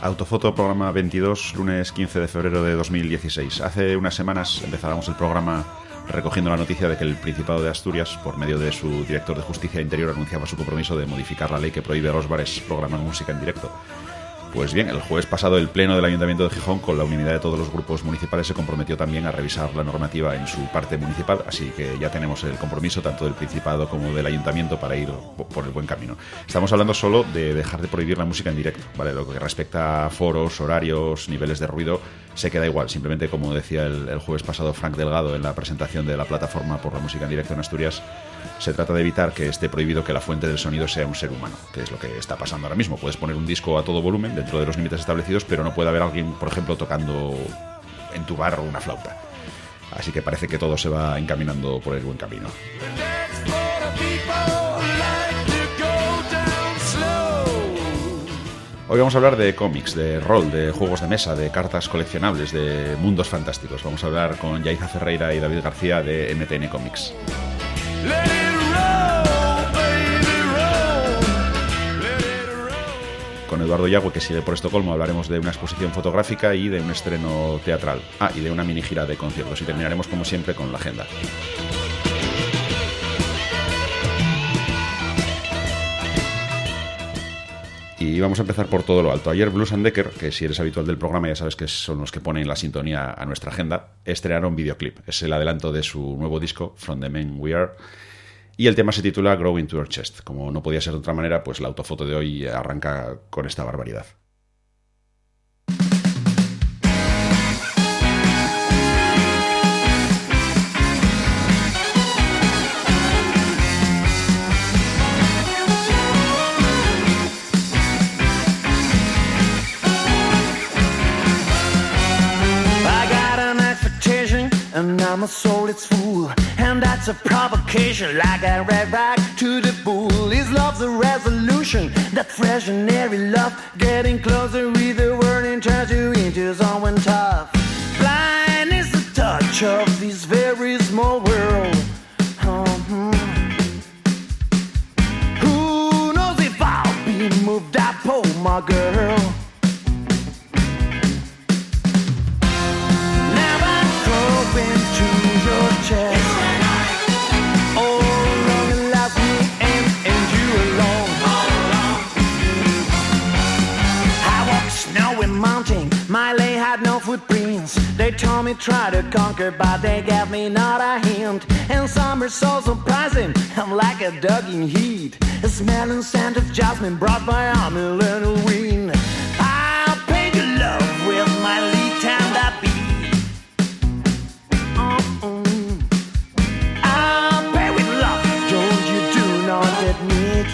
Autofoto, programa 22, lunes 15 de febrero de 2016. Hace unas semanas empezábamos el programa recogiendo la noticia de que el Principado de Asturias, por medio de su director de Justicia Interior, anunciaba su compromiso de modificar la ley que prohíbe a los bares programar música en directo. Pues bien, el jueves pasado el Pleno del Ayuntamiento de Gijón, con la unanimidad de todos los grupos municipales, se comprometió también a revisar la normativa en su parte municipal, así que ya tenemos el compromiso tanto del Principado como del Ayuntamiento para ir por el buen camino. Estamos hablando solo de dejar de prohibir la música en directo, ¿vale? Lo que respecta a foros, horarios, niveles de ruido, se queda igual. Simplemente, como decía el jueves pasado Frank Delgado en la presentación de la plataforma por la música en directo en Asturias, se trata de evitar que esté prohibido que la fuente del sonido sea un ser humano, que es lo que está pasando ahora mismo. Puedes poner un disco a todo volumen dentro de los límites establecidos, pero no puede haber alguien, por ejemplo, tocando en tu bar una flauta. Así que parece que todo se va encaminando por el buen camino. Hoy vamos a hablar de cómics, de rol, de juegos de mesa, de cartas coleccionables, de mundos fantásticos. Vamos a hablar con Yaiza Ferreira y David García de MTN Comics. Con Eduardo Yagüe, que sigue por Estocolmo, hablaremos de una exposición fotográfica y de un estreno teatral. Y de una mini gira de conciertos. Y terminaremos, como siempre, con la agenda. Y vamos a empezar por todo lo alto. Ayer Blues & Decker, que si eres habitual del programa ya sabes que son los que ponen la sintonía a nuestra agenda, estrenaron videoclip. Es el adelanto de su nuevo disco, From the Men We Are. Y el tema se titula Growing to Your Chest. Como no podía ser de otra manera, pues la autofoto de hoy arranca con esta barbaridad. And I'm a soul, it's fool, and that's a provocation. Like I right back to the pool. His love's a resolution, that fresh and airy love, getting closer with the word and turns you into someone tough. Blind is the touch of this very small world. Who knows if I'll be moved up, oh my girl. Chest. Oh, long and last me and you alone. I walked snowy mountain, my lay had no footprints. They told me try to conquer, but they gave me not a hint. And summer's so surprising, I'm like a dog in heat. A smell and scent of jasmine brought by a little wind. I'll paint your love with my lead time that beat. Admit.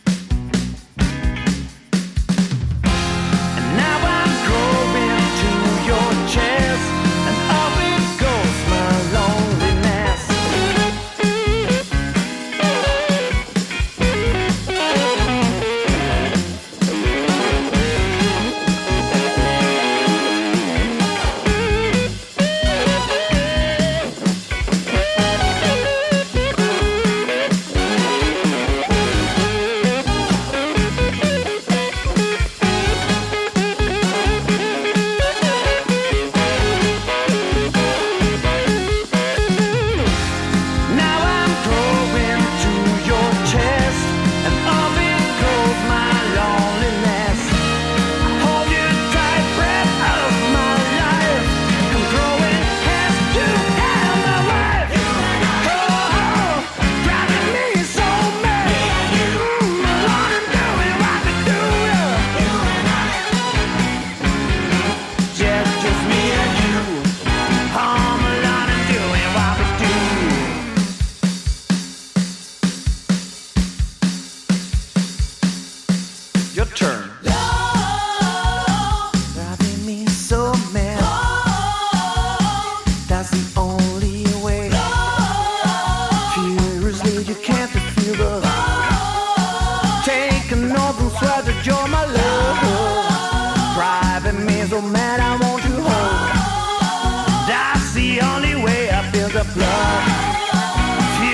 And now I'm growing to your chest, and up it goes my loneliness.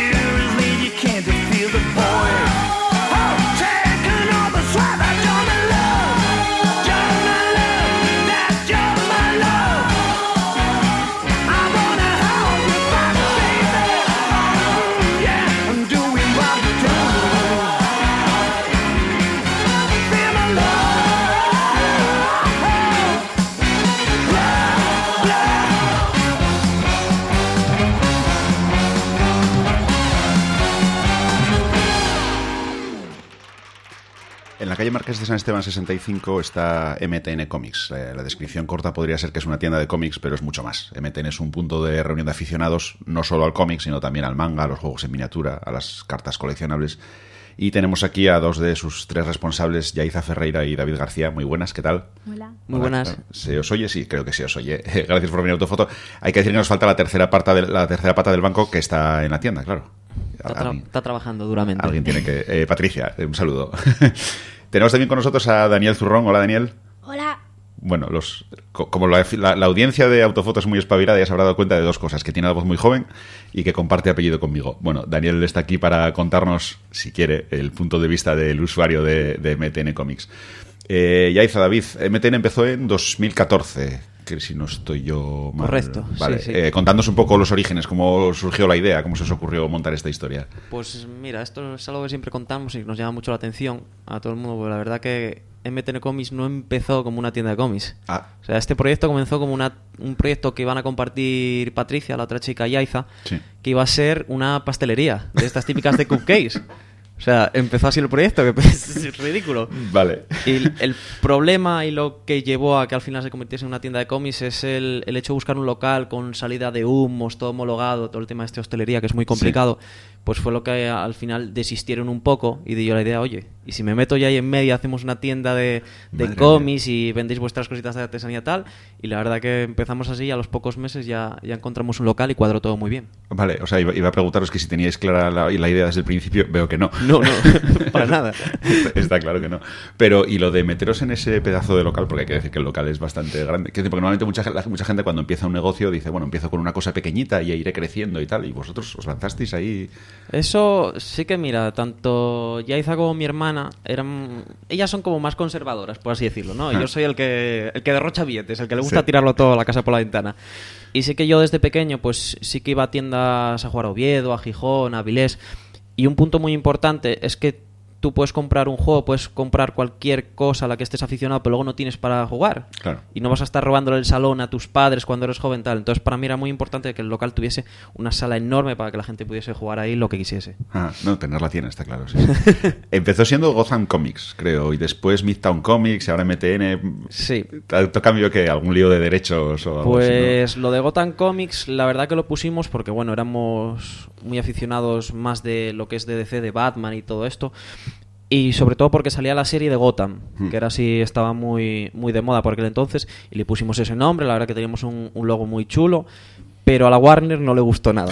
Furiously, you can't defeat the point. Oh, taking all the swag that you're En la calle Marqués de San Esteban 65 está MTN Comics. La descripción corta podría ser que es una tienda de cómics, pero es mucho más. MTN es un punto de reunión de aficionados, no solo al cómic, sino también al manga, a los juegos en miniatura, a las cartas coleccionables. Y tenemos aquí a dos de sus tres responsables, Yaiza Ferreira y David García. Muy buenas, ¿qué tal? Hola. Muy buenas. ¿Se os oye? Sí, creo que se os oye. Gracias por venir a Autofoto. Hay que decir que nos falta la tercera pata del banco que está en la tienda, claro. Está trabajando duramente. Alguien tiene que... Patricia, un saludo. Tenemos también con nosotros a Daniel Zurrón. Hola, Daniel. Hola. Bueno, como la audiencia de Autofoto es muy espabilada, ya se habrá dado cuenta de dos cosas: que tiene la voz muy joven y que comparte apellido conmigo. Bueno, Daniel está aquí para contarnos, si quiere, el punto de vista del usuario de MTN Comics. Yaiza, David, MTN empezó en 2014, que si no estoy yo mal. Correcto. Vale. Sí. Contándonos un poco los orígenes, cómo surgió la idea, cómo se os ocurrió montar esta historia. Pues mira, esto es algo que siempre contamos y nos llama mucho la atención a todo el mundo, porque la verdad que MTN Comics no empezó como una tienda de cómics. O sea, este proyecto comenzó como un proyecto que iban a compartir Patricia, la otra chica, Yaiza, sí, que iba a ser una pastelería de estas típicas de cupcakes. O sea, empezó así el proyecto, que es ridículo. Vale. Y el problema y lo que llevó a que al final se convirtiese en una tienda de cómics es el hecho de buscar un local con salida de humos, todo homologado, todo el tema de esta hostelería, que es muy complicado. Sí. Pues fue lo que al final desistieron un poco y di yo la idea, oye, y si me meto ya ahí en medio, hacemos una tienda de cómics y vendéis vuestras cositas de artesanía tal. Y la verdad que empezamos así y a los pocos meses ya encontramos un local y cuadró todo muy bien. Vale, o sea, iba a preguntaros que si teníais clara la idea desde el principio. Veo que no. No, para nada. Está claro que no. Pero, y lo de meteros en ese pedazo de local, porque hay que decir que el local es bastante grande. Porque normalmente mucha gente cuando empieza un negocio dice, bueno, empiezo con una cosa pequeñita y iré creciendo y tal. Y vosotros os lanzasteis ahí. Eso sí que, mira, tanto Yaiza como mi hermana ellas son como más conservadoras, por así decirlo, ¿no? Yo soy el que derrocha billetes, el que le gusta tirarlo todo a la casa por la ventana. Y sí que yo desde pequeño, pues sí que iba a tiendas a jugar a Oviedo, a Gijón, a Avilés. Y un punto muy importante es que tú puedes comprar un juego, puedes comprar cualquier cosa a la que estés aficionado, pero luego no tienes para jugar. Claro. Y no vas a estar robándole el salón a tus padres cuando eres joven, tal. Entonces, para mí era muy importante que el local tuviese una sala enorme para que la gente pudiese jugar ahí lo que quisiese. No, tenerla tiene, está claro, sí. Empezó siendo Gotham Comics, creo, y después Midtown Comics, y ahora MTN. Sí. ¿Cambio que algún lío de derechos o algo pues así, ¿no? Lo de Gotham Comics, la verdad que lo pusimos porque, bueno, éramos muy aficionados más de lo que es de DC, de Batman y todo esto. Y sobre todo porque salía la serie de Gotham, que era así, estaba muy, muy de moda por aquel entonces, y le pusimos ese nombre. La verdad que teníamos un logo muy chulo, pero a la Warner no le gustó nada.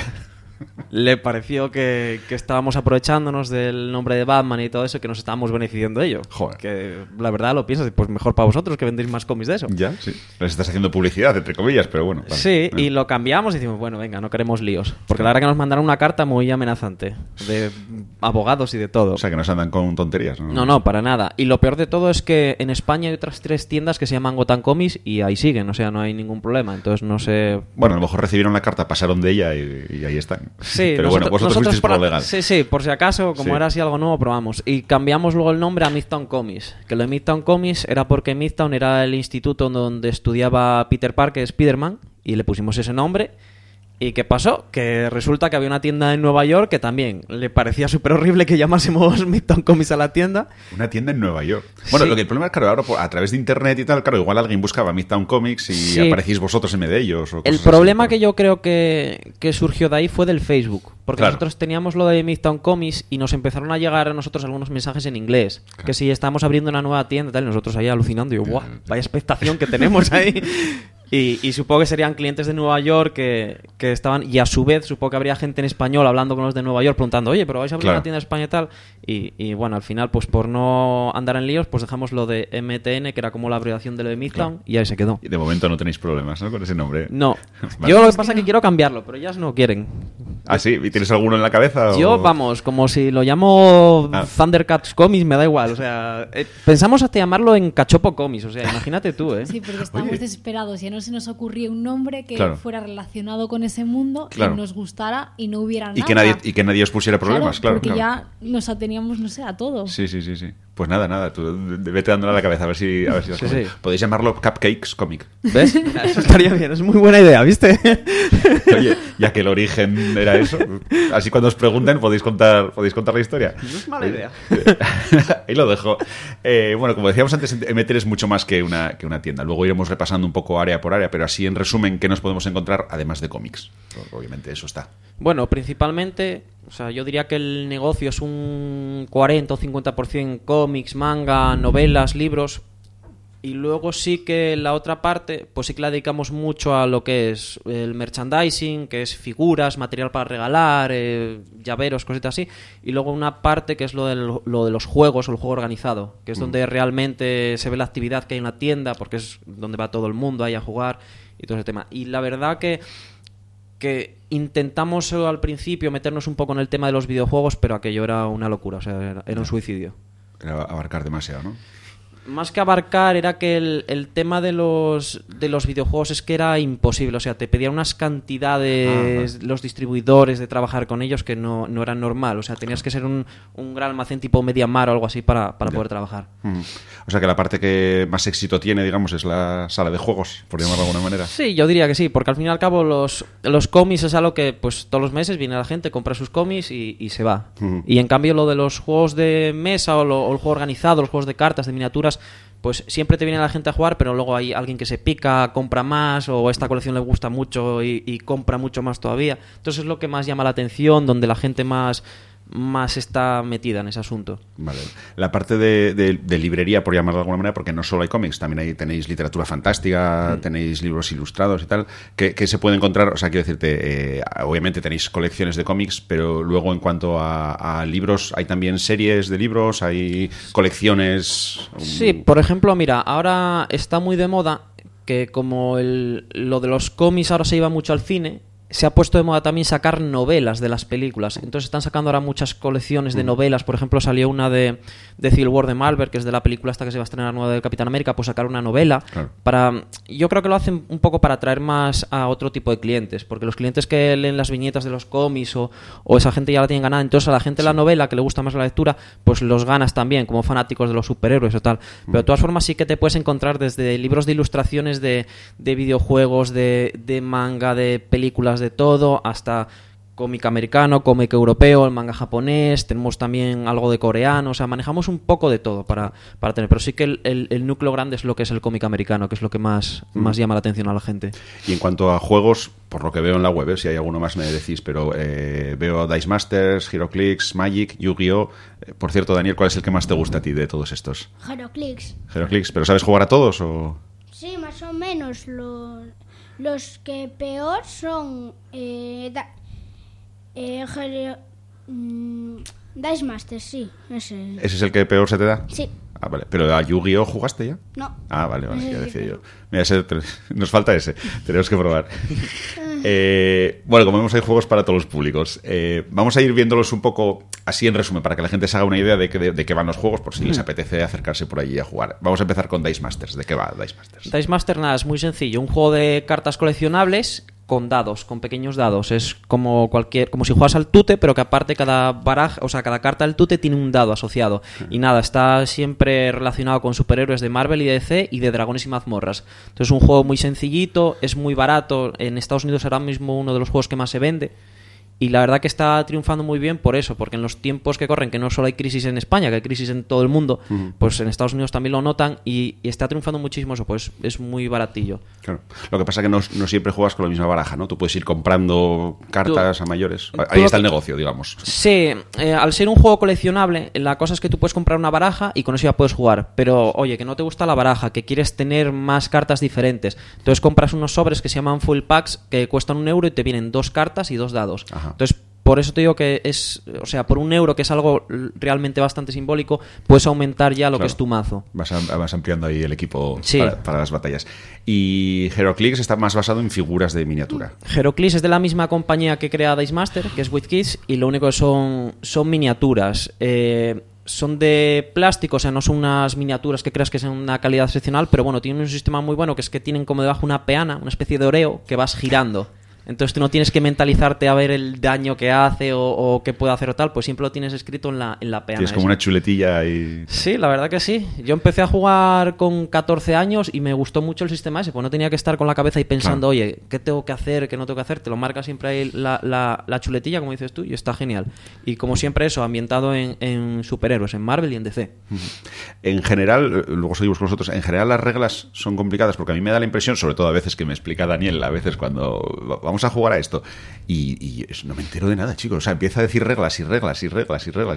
Le pareció que estábamos aprovechándonos del nombre de Batman y todo eso, que nos estábamos beneficiando de ello. Joder. Que la verdad lo piensas, pues mejor para vosotros que vendéis más cómics de eso. Ya, sí. Les estás haciendo publicidad, entre comillas, pero bueno. Vale. Sí, y lo cambiamos y decimos, bueno, venga, no queremos líos. Porque la verdad que nos mandaron una carta muy amenazante, de abogados y de todo. O sea, que no se andan con tonterías, ¿no? No, para nada. Y lo peor de todo es que en España hay otras 3 tiendas que se llaman Gotham Comics y ahí siguen, o sea, no hay ningún problema. Entonces no sé... Bueno, a lo mejor recibieron la carta, pasaron de ella y ahí están. Sí, pero bueno, vosotros fuisteis por lo legal. Sí, por si acaso, como era así algo nuevo, probamos. Y cambiamos luego el nombre a Midtown Comics. Que lo de Midtown Comics era porque Midtown era el instituto donde estudiaba Peter Parker, Spider-Man, y le pusimos ese nombre. ¿Y qué pasó? Que resulta que había una tienda en Nueva York que también le parecía súper horrible que llamásemos Midtown Comics a la tienda. Una tienda en Nueva York. Bueno, sí. Lo que el problema es, claro, ahora a través de internet y tal, claro, igual alguien buscaba Midtown Comics y sí. aparecéis vosotros en medio de ellos. O el problema que yo creo que surgió de ahí fue del Facebook. Porque nosotros teníamos lo de Midtown Comics y nos empezaron a llegar a nosotros algunos mensajes en inglés. Claro. Que si estábamos abriendo una nueva tienda tal, y nosotros ahí alucinando. Y yo, ¡buah! Vaya expectación que tenemos ahí. Y supongo que serían clientes de Nueva York que estaban... Y a su vez supongo que habría gente en español hablando con los de Nueva York preguntando, oye, pero vais a abrir una tienda de España y tal. Y bueno, al final, pues por no andar en líos, pues dejamos lo de MTN, que era como la abreviación de lo de Midtown, y ahí se quedó. Y de momento no tenéis problemas, ¿no? Con ese nombre. No. Vale. Yo lo que pasa es que quiero cambiarlo, pero ellas no quieren. ¿Ah, sí? ¿Y tienes alguno en la cabeza? Yo, vamos, como si lo llamo Thundercats Comics, me da igual. O sea, pensamos hasta llamarlo en Cachopo Comics. O sea, imagínate tú, ¿eh? Sí, porque estamos desesperados. Ya se nos ocurría un nombre que claro. fuera relacionado con ese mundo, claro. y nos gustara y no hubiera nada. Y que nadie os pusiera problemas, claro. Porque ya nos ateníamos, no sé, a todo. Sí. Pues nada, tú vete dándole a la cabeza a ver si sí. Podéis llamarlo Cupcakes Comic. ¿Ves? Eso estaría bien, es muy buena idea, ¿viste? Oye, ya que el origen era eso, así cuando os pregunten podéis contar la historia. No es mala idea. Ahí lo dejo. Bueno, como decíamos antes, Emeter es mucho más que una tienda. Luego iremos repasando un poco área por área, pero así en resumen, ¿qué nos podemos encontrar además de cómics? Obviamente eso está. Bueno, principalmente, o sea, yo diría que el negocio es un 40 o 50% cómics, manga, novelas, libros. Y luego sí que la otra parte, pues sí que la dedicamos mucho a lo que es el merchandising, que es figuras, material para regalar, llaveros, cositas así. Y luego una parte que es lo de los juegos o el juego organizado, que es donde realmente se ve la actividad que hay en la tienda, porque es donde va todo el mundo ahí a jugar y todo ese tema. Y la verdad que intentamos al principio meternos un poco en el tema de los videojuegos, pero aquello era una locura, o sea, era un suicidio. Era abarcar demasiado, ¿no? Más que abarcar, era que el tema de los videojuegos es que era imposible. O sea, te pedían unas cantidades los distribuidores de trabajar con ellos que no eran normal. O sea, tenías que ser un gran almacén tipo MediaMarkt o algo así para poder trabajar. O sea, que la parte que más éxito tiene, digamos, es la sala de juegos, por llamarlo de alguna manera. Sí, yo diría que sí, porque al fin y al cabo los cómics es algo que pues todos los meses viene la gente, compra sus cómics y se va. Y en cambio lo de los juegos de mesa o el juego organizado, los juegos de cartas, de miniaturas, pues siempre te viene la gente a jugar, pero luego hay alguien que se pica, compra más, o esta colección le gusta mucho y compra mucho más todavía. Entonces es lo que más llama la atención, donde la gente más está metida en ese asunto. Vale. La parte de librería, por llamarlo de alguna manera, porque no solo hay cómics, también ahí tenéis literatura fantástica, tenéis libros ilustrados y tal, que se puede encontrar. O sea, quiero decirte, obviamente tenéis colecciones de cómics, pero luego en cuanto a libros, hay también series de libros, hay colecciones. Sí, por ejemplo, mira, ahora está muy de moda que como lo de los cómics ahora se iba mucho al cine, se ha puesto de moda también sacar novelas de las películas. Entonces están sacando ahora muchas colecciones de novelas. Por ejemplo, salió una de Civil War de Marvel, que es de la película esta que se va a estrenar nueva del Capitán América, pues sacar una novela. Claro. Yo creo que lo hacen un poco para atraer más a otro tipo de clientes, porque los clientes que leen las viñetas de los cómics o esa gente ya la tienen ganada. Entonces a la gente la novela, que le gusta más la lectura, pues los ganas también, como fanáticos de los superhéroes o tal. Pero de todas formas sí que te puedes encontrar desde libros de ilustraciones de videojuegos, de manga, de películas, de todo, hasta cómic americano, cómic europeo, el manga japonés, tenemos también algo de coreano, o sea, manejamos un poco de todo para tener, pero sí que el núcleo grande es lo que es el cómic americano, que es lo que más llama la atención a la gente. Y en cuanto a juegos, por lo que veo en la web, si hay alguno más me decís, pero veo Dice Masters, HeroClix, Magic, Yu-Gi-Oh! Por cierto, Daniel, ¿cuál es el que más te gusta a ti de todos estos? HeroClix. HeroClix, ¿pero sabes jugar a todos o...? Sí, más o menos. Los que peor son Dice Masters, sí. Ese es el que peor se te da. Sí. Ah, vale. ¿Pero a Yu-Gi-Oh jugaste ya? No. Ah, vale, ya decía yo. Mira, nos falta ese. Tenemos que probar. Bueno, como vemos, hay juegos para todos los públicos. Vamos a ir viéndolos un poco así en resumen, para que la gente se haga una idea de qué van los juegos, por si les apetece acercarse por allí a jugar. Vamos a empezar con Dice Masters. ¿De qué va Dice Masters? Dice Masters, nada, es muy sencillo. Un juego de cartas coleccionables con dados, con pequeños dados. Es como si juegas al tute, pero que aparte cada baraja, o sea, cada carta del tute tiene un dado asociado. Y nada, está siempre relacionado con superhéroes de Marvel y DC y de dragones y mazmorras. Entonces es un juego muy sencillito, es muy barato. En Estados Unidos ahora mismo uno de los juegos que más se vende. Y la verdad que está triunfando muy bien por eso, porque en los tiempos que corren, que no solo hay crisis en España, que hay crisis en todo el mundo, pues en Estados Unidos también lo notan y está triunfando muchísimo eso, pues es muy baratillo. Claro. Lo que pasa es que no siempre juegas con la misma baraja, ¿no? Tú puedes ir comprando cartas a mayores. Ahí está el negocio, digamos. Sí, al ser un juego coleccionable, la cosa es que tú puedes comprar una baraja y con eso ya puedes jugar. Pero, oye, que no te gusta la baraja, que quieres tener más cartas diferentes. Entonces compras unos sobres que se llaman full packs, que cuestan €1 y te vienen 2 cartas y 2 dados. Ajá. Entonces, por eso te digo que por €1, que es algo realmente bastante simbólico, puedes aumentar ya lo que es tu mazo. Vas ampliando ahí el equipo para las batallas. Y HeroClix está más basado en figuras de miniatura. HeroClix es de la misma compañía que crea Dice Master, que es WizKids, y lo único que son miniaturas. son de plástico, o sea, no son unas miniaturas que creas que sean una calidad excepcional, pero bueno, tienen un sistema muy bueno que es que tienen como debajo una peana, una especie de oreo que vas girando. Entonces tú no tienes que mentalizarte a ver el daño que hace o qué puede hacer o tal, pues siempre lo tienes escrito en la peana. Tienes como una chuletilla y... Sí, la verdad que sí. Yo empecé a jugar con 14 años y me gustó mucho el sistema ese, pues no tenía que estar con la cabeza ahí pensando, oye, ¿qué tengo que hacer, qué no tengo que hacer? Te lo marca siempre ahí la chuletilla, como dices tú, y está genial. Y como siempre eso, ambientado en superhéroes, en Marvel y en DC. En general, luego seguimos con vosotros, en general las reglas son complicadas porque a mí me da la impresión, sobre todo a veces que me explica Daniel, a veces cuando vamos a jugar a esto y no me entero de nada, chicos. O sea, empieza a decir reglas y reglas y reglas y reglas.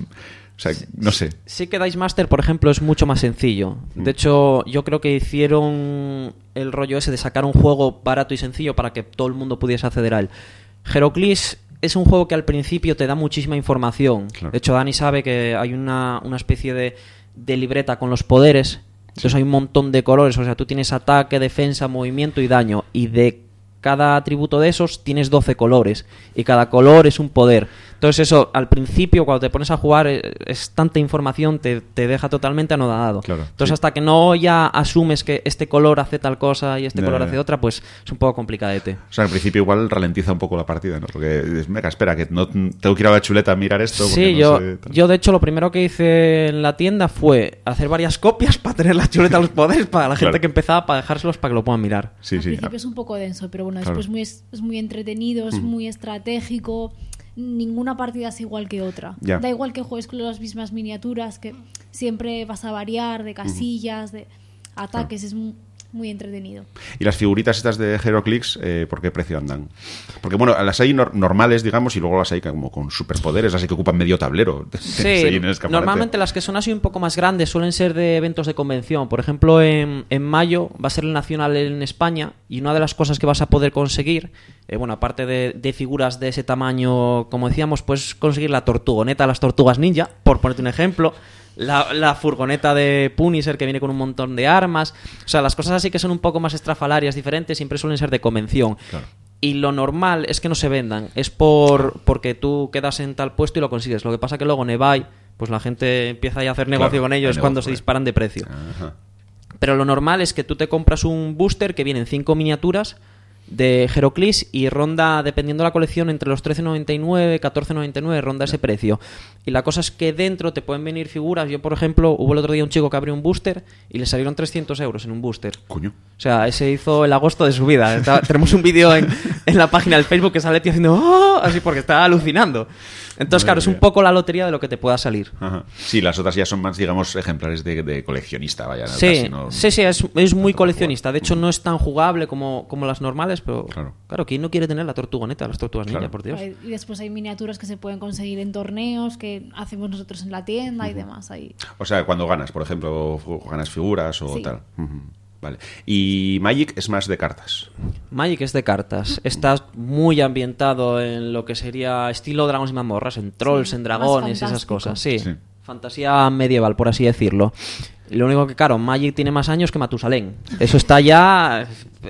O sea, no sé. Sí que Dice Master, por ejemplo, es mucho más sencillo. De hecho, yo creo que hicieron el rollo ese de sacar un juego barato y sencillo para que todo el mundo pudiese acceder a él. Heroclix es un juego que al principio te da muchísima información. Claro. De hecho, Dani sabe que hay una especie de libreta con los poderes. Entonces hay un montón de colores. O sea, tú tienes ataque, defensa, movimiento y daño. Y de cada atributo de esos tienes 12 colores. Y cada color es un poder. Entonces eso, al principio, cuando te pones a jugar, es tanta información, te deja totalmente anodado. Claro, entonces sí. Hasta que no ya asumes que este color hace tal cosa y este color hace otra, pues es un poco complicadete. O sea, al principio igual ralentiza un poco la partida, ¿no? Porque, venga, espera, que no tengo que ir a la chuleta a mirar esto. Sí, no yo de hecho lo primero que hice en la tienda fue hacer varias copias para tener la chuleta a los poderes para la gente que empezaba, para dejárselos para que lo puedan mirar. Sí, al principio es un poco denso, pero bueno, después es muy entretenido, es muy estratégico. Ninguna partida es igual que otra. Da igual que juegues con las mismas miniaturas, que siempre vas a variar de casillas, de ataques, es muy entretenido. ¿Y las figuritas estas de Heroclix, por qué precio andan? Porque bueno, las hay normales, digamos, y luego las hay como con superpoderes, así que ocupan medio tablero. Sí, normalmente las que son así un poco más grandes suelen ser de eventos de convención. Por ejemplo, en mayo va a ser el Nacional en España, y una de las cosas que vas a poder conseguir, bueno, aparte de figuras de ese tamaño, como decíamos, puedes conseguir la tortugoneta, las tortugas ninja, por ponerte un ejemplo. La furgoneta de Punisher que viene con un montón de armas. O sea, las cosas así que son un poco más estrafalarias, diferentes, siempre suelen ser de convención. Claro. Y lo normal es que no se vendan. Es porque tú quedas en tal puesto y lo consigues. Lo que pasa que luego en eBay, pues la gente empieza a hacer negocio con ellos cuando se disparan de precio. Ajá. Pero lo normal es que tú te compras un booster que vienen 5 miniaturas de Heroclix y ronda, dependiendo de la colección, entre los 13,99, 14,99, ronda ese precio. Y la cosa es que dentro te pueden venir figuras. Yo, por ejemplo, hubo el otro día un chico que abrió un booster y le salieron 300 euros en un booster. Coño. O sea, ese hizo el agosto de su vida. Tenemos un vídeo en la página del Facebook que sale tío haciendo ¡oh! Así porque estaba alucinando. Entonces, claro, es un poco la lotería de lo que te pueda salir. Ajá. Sí, las otras ya son más, digamos, ejemplares de coleccionista, vaya. Sí, sí, es muy coleccionista. De hecho, no es tan jugable como las normales, pero claro, ¿quién no quiere tener la tortugoneta, las tortugas ninja, por Dios? Y después hay miniaturas que se pueden conseguir en torneos que hacemos nosotros en la tienda y demás. Ahí. O sea, cuando ganas, por ejemplo, ganas figuras o tal. Vale. ¿Y Magic es más de cartas? Magic es de cartas. Estás muy ambientado en lo que sería estilo Dragons y Mazmorras, en trolls, en dragones, esas cosas. Sí. Fantasía medieval, por así decirlo. Lo único que, claro, Magic tiene más años que Matusalén. Eso está ya...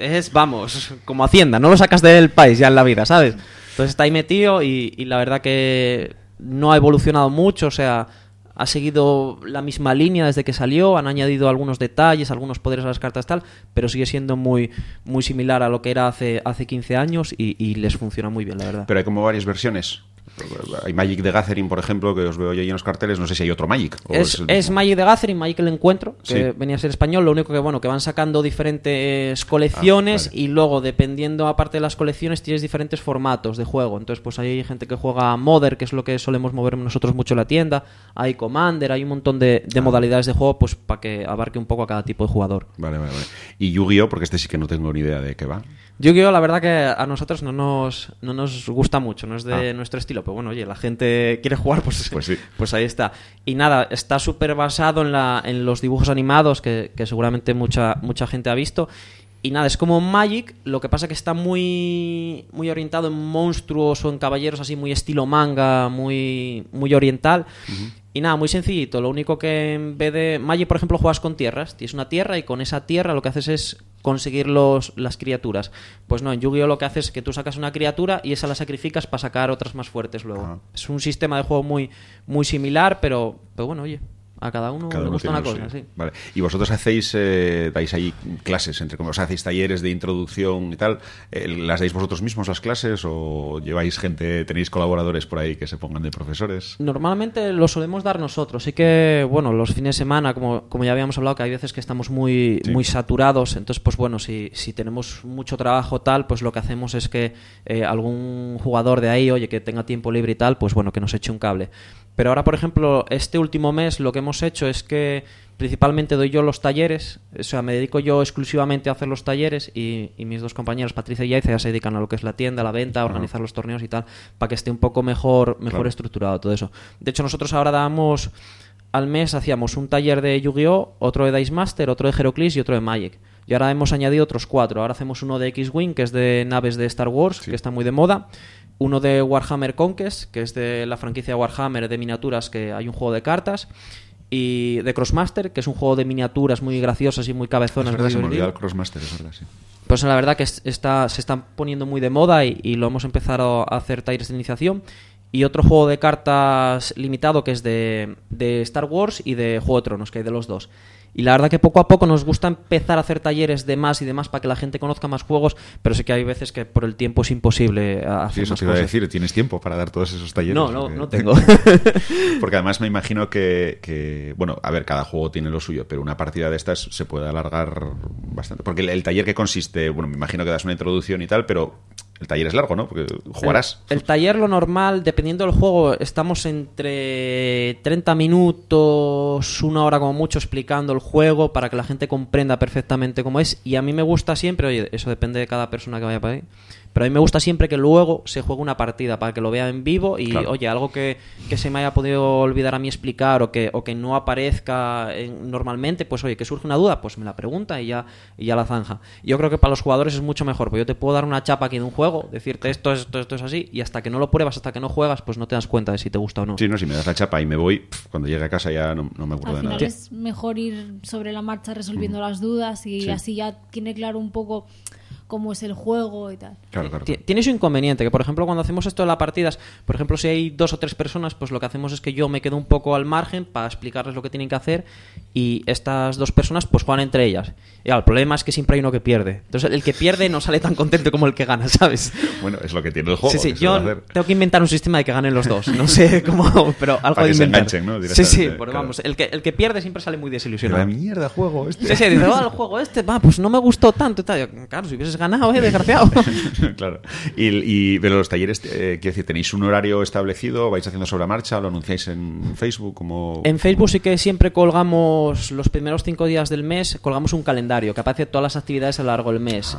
vamos, como Hacienda. No lo sacas del país ya en la vida, ¿sabes? Entonces está ahí metido y la verdad que no ha evolucionado mucho, o sea... Ha seguido la misma línea desde que salió, han añadido algunos detalles, algunos poderes a las cartas tal, pero sigue siendo muy, muy similar a lo que era hace 15 años y les funciona muy bien, la verdad. Pero hay como varias versiones. Hay Magic the Gathering, por ejemplo, que os veo yo ahí en los carteles, no sé si hay otro Magic. Es Magic the Gathering, Magic el Encuentro, que venía a ser español, lo único que bueno que van sacando diferentes colecciones y luego dependiendo aparte de las colecciones tienes diferentes formatos de juego, entonces pues hay gente que juega Modern, que es lo que solemos mover nosotros mucho en la tienda, hay Commander, hay un montón de modalidades de juego pues para que abarque un poco a cada tipo de jugador. Vale. Y Yu-Gi-Oh, porque este sí que no tengo ni idea de qué va. Yu-Gi-Oh, la verdad que a nosotros no nos gusta mucho, no es de nuestro estilo, pero bueno, oye, la gente quiere jugar, pues ahí está. Y nada, está súper basado en los dibujos animados que seguramente mucha gente ha visto. Y nada, es como Magic, lo que pasa que está muy, muy orientado en monstruos o en caballeros así muy estilo manga, muy, muy oriental. Y nada, muy sencillito. Lo único que en vez de Magic, por ejemplo, juegas con tierras. Tienes una tierra y con esa tierra lo que haces es conseguir las criaturas. Pues no, en Yu-Gi-Oh lo que haces es que tú sacas una criatura y esa la sacrificas para sacar otras más fuertes luego. Es un sistema de juego muy, muy similar, pero bueno, oye, a cada uno le gusta una cosa, sí. Vale. ¿Y vosotros dais ahí clases, o sea, hacéis talleres de introducción y tal? ¿Las dais vosotros mismos las clases o lleváis gente, tenéis colaboradores por ahí que se pongan de profesores? Normalmente lo solemos dar nosotros. Sí que, bueno, los fines de semana, como ya habíamos hablado, que hay veces que estamos muy saturados. Entonces, pues bueno, si tenemos mucho trabajo tal, pues lo que hacemos es que algún jugador de ahí, oye, que tenga tiempo libre y tal, pues bueno, que nos eche un cable. Pero ahora, por ejemplo, este último mes lo que hemos hecho es que principalmente doy yo los talleres, o sea, me dedico yo exclusivamente a hacer los talleres y mis dos compañeros, Patricia y Yaiza, ya se dedican a lo que es la tienda, la venta, a organizar los torneos y tal, para que esté un poco mejor estructurado todo eso. De hecho, nosotros ahora al mes hacíamos un taller de Yu-Gi-Oh, otro de Dice Master, otro de Heroclix y otro de Magic. Y ahora hemos añadido otros 4. Ahora hacemos uno de X-Wing, que es de naves de Star Wars, que está muy de moda. Uno de Warhammer Conquest, que es de la franquicia Warhammer de miniaturas, que hay un juego de cartas. Y de Crossmaster, que es un juego de miniaturas muy graciosas y muy cabezonas. Es verdad, se me olvidó el Crossmaster, es verdad, sí. Pues la verdad que se están poniendo muy de moda y lo hemos empezado a hacer talleres de iniciación. Y otro juego de cartas limitado, que es de Star Wars y de Juego de Tronos, que hay de los dos. Y la verdad que poco a poco nos gusta empezar a hacer talleres de más y demás para que la gente conozca más juegos, pero sé que hay veces que por el tiempo es imposible hacer eso más te iba cosas. a decir, ¿tienes tiempo para dar todos esos talleres? No tengo. Porque además me imagino que, bueno, a ver, cada juego tiene lo suyo, pero una partida de estas se puede alargar bastante. Porque el taller que consiste, bueno, me imagino que das una introducción y tal, pero el taller es largo, ¿no? Porque jugarás. El taller, lo normal, dependiendo del juego, estamos entre 30 minutos, 1 hora como mucho, explicando el juego para que la gente comprenda perfectamente cómo es. Y a mí me gusta siempre, oye, eso depende de cada persona que vaya para ahí, pero a mí me gusta siempre que luego se juegue una partida para que lo vea en vivo y, oye, algo que se me haya podido olvidar a mí explicar o que no aparezca normalmente, pues oye, que surge una duda, pues me la pregunta y ya la zanja. Yo creo que para los jugadores es mucho mejor, porque yo te puedo dar una chapa aquí de un juego, decirte esto es así, y hasta que no lo pruebas, hasta que no juegas, pues no te das cuenta de si te gusta o no. Sí, no, si me das la chapa y me voy, cuando llegue a casa ya no me acuerdo de nada. Al final es mejor ir sobre la marcha resolviendo las dudas y así ya tiene claro un poco cómo es el juego y tal. Claro. Tiene su inconveniente, que por ejemplo cuando hacemos esto de las partidas, por ejemplo si hay 2 o 3 personas, pues lo que hacemos es que yo me quedo un poco al margen para explicarles lo que tienen que hacer y estas 2 personas pues juegan entre ellas. Y el problema es que siempre hay uno que pierde. Entonces el que pierde no sale tan contento como el que gana, ¿sabes? Bueno, es lo que tiene el juego. Sí, yo tengo que inventar un sistema de que ganen los dos. No sé cómo, pero algo para de que se inventar. enganchen, ¿no? Sí, porque vamos, el que pierde siempre sale muy desilusionado. La mierda juego este. Sí, dice, el juego este, pues no me gustó tanto y tal. Claro, si hubieses ganado, desgraciado. Claro. Y pero los talleres, quiero decir, ¿tenéis un horario establecido? ¿Vais haciendo sobre la marcha? ¿Lo anunciáis en Facebook? En Facebook sí que siempre colgamos los primeros 5 días del mes, colgamos un calendario que aparece todas las actividades a lo largo del mes.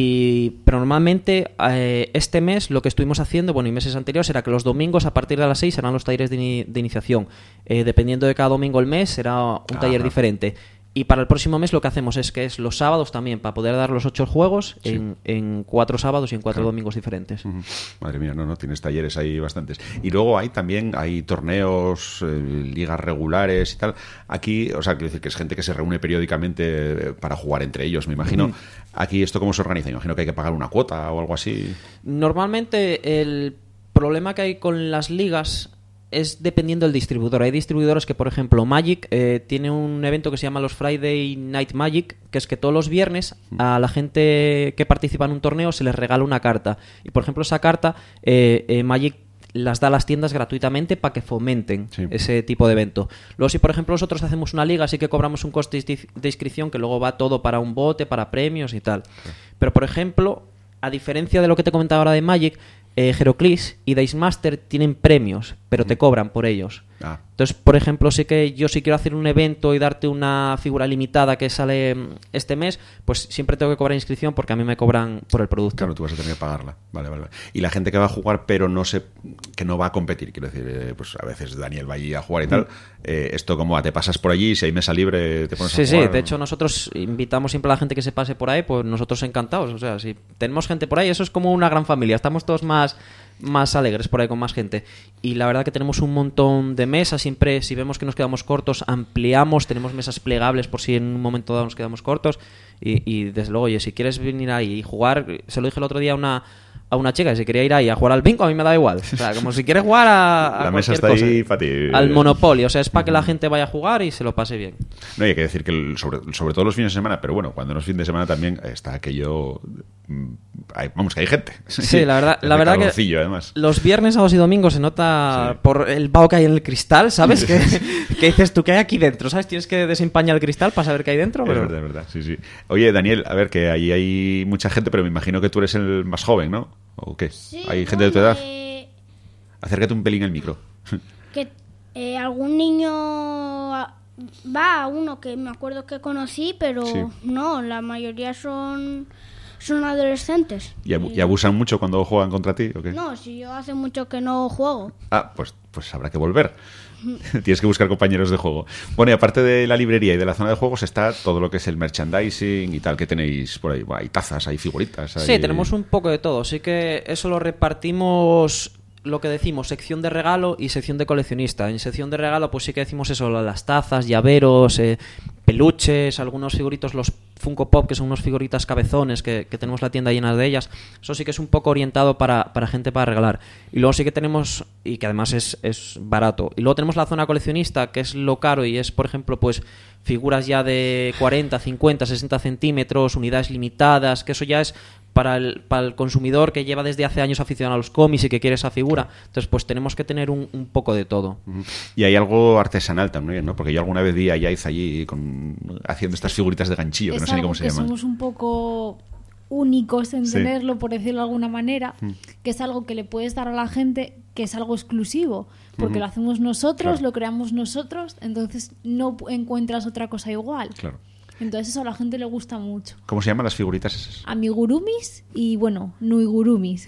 Pero normalmente este mes lo que estuvimos haciendo, bueno, y meses anteriores, era que los domingos a partir de las 6 serán los talleres de iniciación. Dependiendo de cada domingo el mes será un taller diferente. Y para el próximo mes lo que hacemos es que es los sábados también, para poder dar los 8 juegos en 4 sábados y en 4 domingos diferentes. Madre mía, no, tienes talleres ahí bastantes. Y luego hay torneos, ligas regulares y tal. Aquí, o sea, quiero decir que es gente que se reúne periódicamente para jugar entre ellos, me imagino. Aquí, ¿esto cómo se organiza? Me imagino que hay que pagar una cuota o algo así. Normalmente el problema que hay con las ligas es dependiendo del distribuidor. Hay distribuidores que, por ejemplo, Magic tiene un evento que se llama los Friday Night Magic, que es que todos los viernes a la gente que participa en un torneo se les regala una carta. Y, por ejemplo, esa carta Magic las da a las tiendas gratuitamente para que fomenten ese tipo de evento. Luego, si por ejemplo nosotros hacemos una liga, sí que cobramos un coste de inscripción que luego va todo para un bote, para premios y tal. Pero, por ejemplo, a diferencia de lo que te comentaba ahora de Magic, Heroclix y Dice Master tienen premios, pero te cobran por ellos. Entonces, por ejemplo, sí que yo si quiero hacer un evento y darte una figura limitada que sale este mes, pues siempre tengo que cobrar inscripción porque a mí me cobran por el producto. Claro, tú vas a tener que pagarla. Vale. Y la gente que va a jugar pero que no va a competir, quiero decir, pues a veces Daniel va allí a jugar y tal, esto como te pasas por allí, si hay mesa libre te pones a jugar. Sí, de hecho nosotros invitamos siempre a la gente que se pase por ahí, pues nosotros encantados, o sea, si tenemos gente por ahí, eso es como una gran familia, estamos todos más más alegres por ahí con más gente. Y la verdad que tenemos un montón de mesas. Siempre, si vemos que nos quedamos cortos, ampliamos. Tenemos mesas plegables por si en un momento dado nos quedamos cortos. Y desde luego, oye, si quieres venir ahí y jugar, se lo dije el otro día a una chica que si quería ir ahí a jugar al bingo, a mí me da igual. O sea, como si quieres jugar a la mesa está cosa, ahí para ti. Al Monopoly. O sea, es para que la gente vaya a jugar y se lo pase bien. No, y hay que decir que sobre todo los fines de semana, pero bueno, cuando no es fin de semana también está aquello... vamos, que hay gente. Sí, la verdad que además. Los viernes, sábados y domingos se nota por el vaho que hay en el cristal, ¿sabes? Que dices tú, ¿qué hay aquí dentro? ¿Sabes? Tienes que desempañar el cristal para saber qué hay dentro. Pero... Es verdad, sí. Oye, Daniel, a ver, que ahí hay mucha gente, pero me imagino que tú eres el más joven, ¿no? ¿O qué? Sí, ¿Hay gente de tu edad? Acércate un pelín al micro. Que algún niño va a uno que me acuerdo que conocí, pero no, la mayoría son adolescentes. ¿Y abusan mucho cuando juegan contra ti o qué? No, si yo hace mucho que no juego. Ah, pues habrá que volver. Tienes que buscar compañeros de juego. Bueno, y aparte de la librería y de la zona de juegos está todo lo que es el merchandising y tal que tenéis por ahí. Bueno, hay tazas, hay figuritas. Sí, tenemos un poco de todo. Sí que eso lo repartimos, lo que decimos, sección de regalo y sección de coleccionista. En sección de regalo pues sí que decimos eso, las tazas, llaveros, peluches, algunos figuritos, los Funko Pop, que son unos figuritas cabezones que tenemos la tienda llena de ellas. Eso sí que es un poco orientado para gente para regalar. Y luego sí que tenemos, y que además es barato, y luego tenemos la zona coleccionista, que es lo caro, y es, por ejemplo, pues figuras ya de 40, 50, 60 centímetros, unidades limitadas, que eso ya es para el consumidor que lleva desde hace años aficionado a los cómics y que quiere esa figura. Entonces, pues tenemos que tener un poco de todo. Y hay algo artesanal también, ¿no? Porque yo alguna vez vi a Yaiz allí haciendo estas figuritas de ganchillo, que no sé ni cómo se llaman. Somos un poco únicos en tenerlo, por decirlo de alguna manera, que es algo que le puedes dar a la gente, que es algo exclusivo, porque lo hacemos nosotros, lo creamos nosotros, entonces no encuentras otra cosa igual. Claro. Entonces eso a la gente le gusta mucho. ¿Cómo se llaman las figuritas esas? Amigurumis y, bueno, nuigurumis.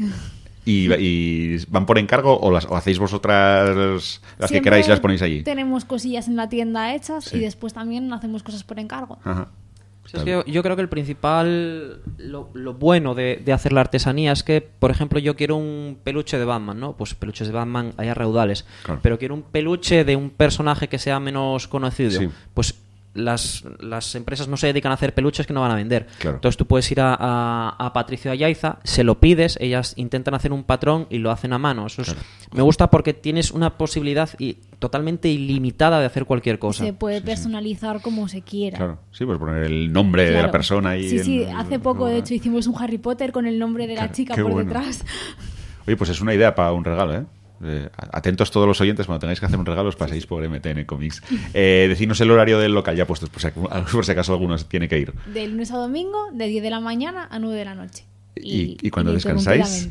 ¿Y van por encargo o hacéis vosotras las siempre que queráis y las ponéis allí? Tenemos cosillas en la tienda hechas y después también hacemos cosas por encargo. Ajá. Es que yo creo que el principal, lo bueno de hacer la artesanía es que, por ejemplo, yo quiero un peluche de Batman, ¿no? Pues peluches de Batman hay a raudales. Claro. Pero quiero un peluche de un personaje que sea menos conocido. Sí. Pues las empresas no se dedican a hacer peluches que no van a vender. Claro. Entonces tú puedes ir a Patricio Ayaiza, se lo pides, ellas intentan hacer un patrón y lo hacen a mano. Eso me gusta porque tienes una posibilidad totalmente ilimitada de hacer cualquier cosa. Se puede personalizar como se quiera. Claro, sí, pues poner el nombre de la persona ahí. Sí, hace poco de hecho hicimos un Harry Potter con el nombre de la chica por detrás. Oye, pues es una idea para un regalo, ¿eh? Atentos todos los oyentes, cuando tengáis que hacer un regalo os paséis por MTN Comics. Decidnos el horario del local ya puestos, por si acaso algunos tiene que ir. De lunes a domingo, de 10 de la mañana a 9 de la noche. ¿Y cuando descansáis?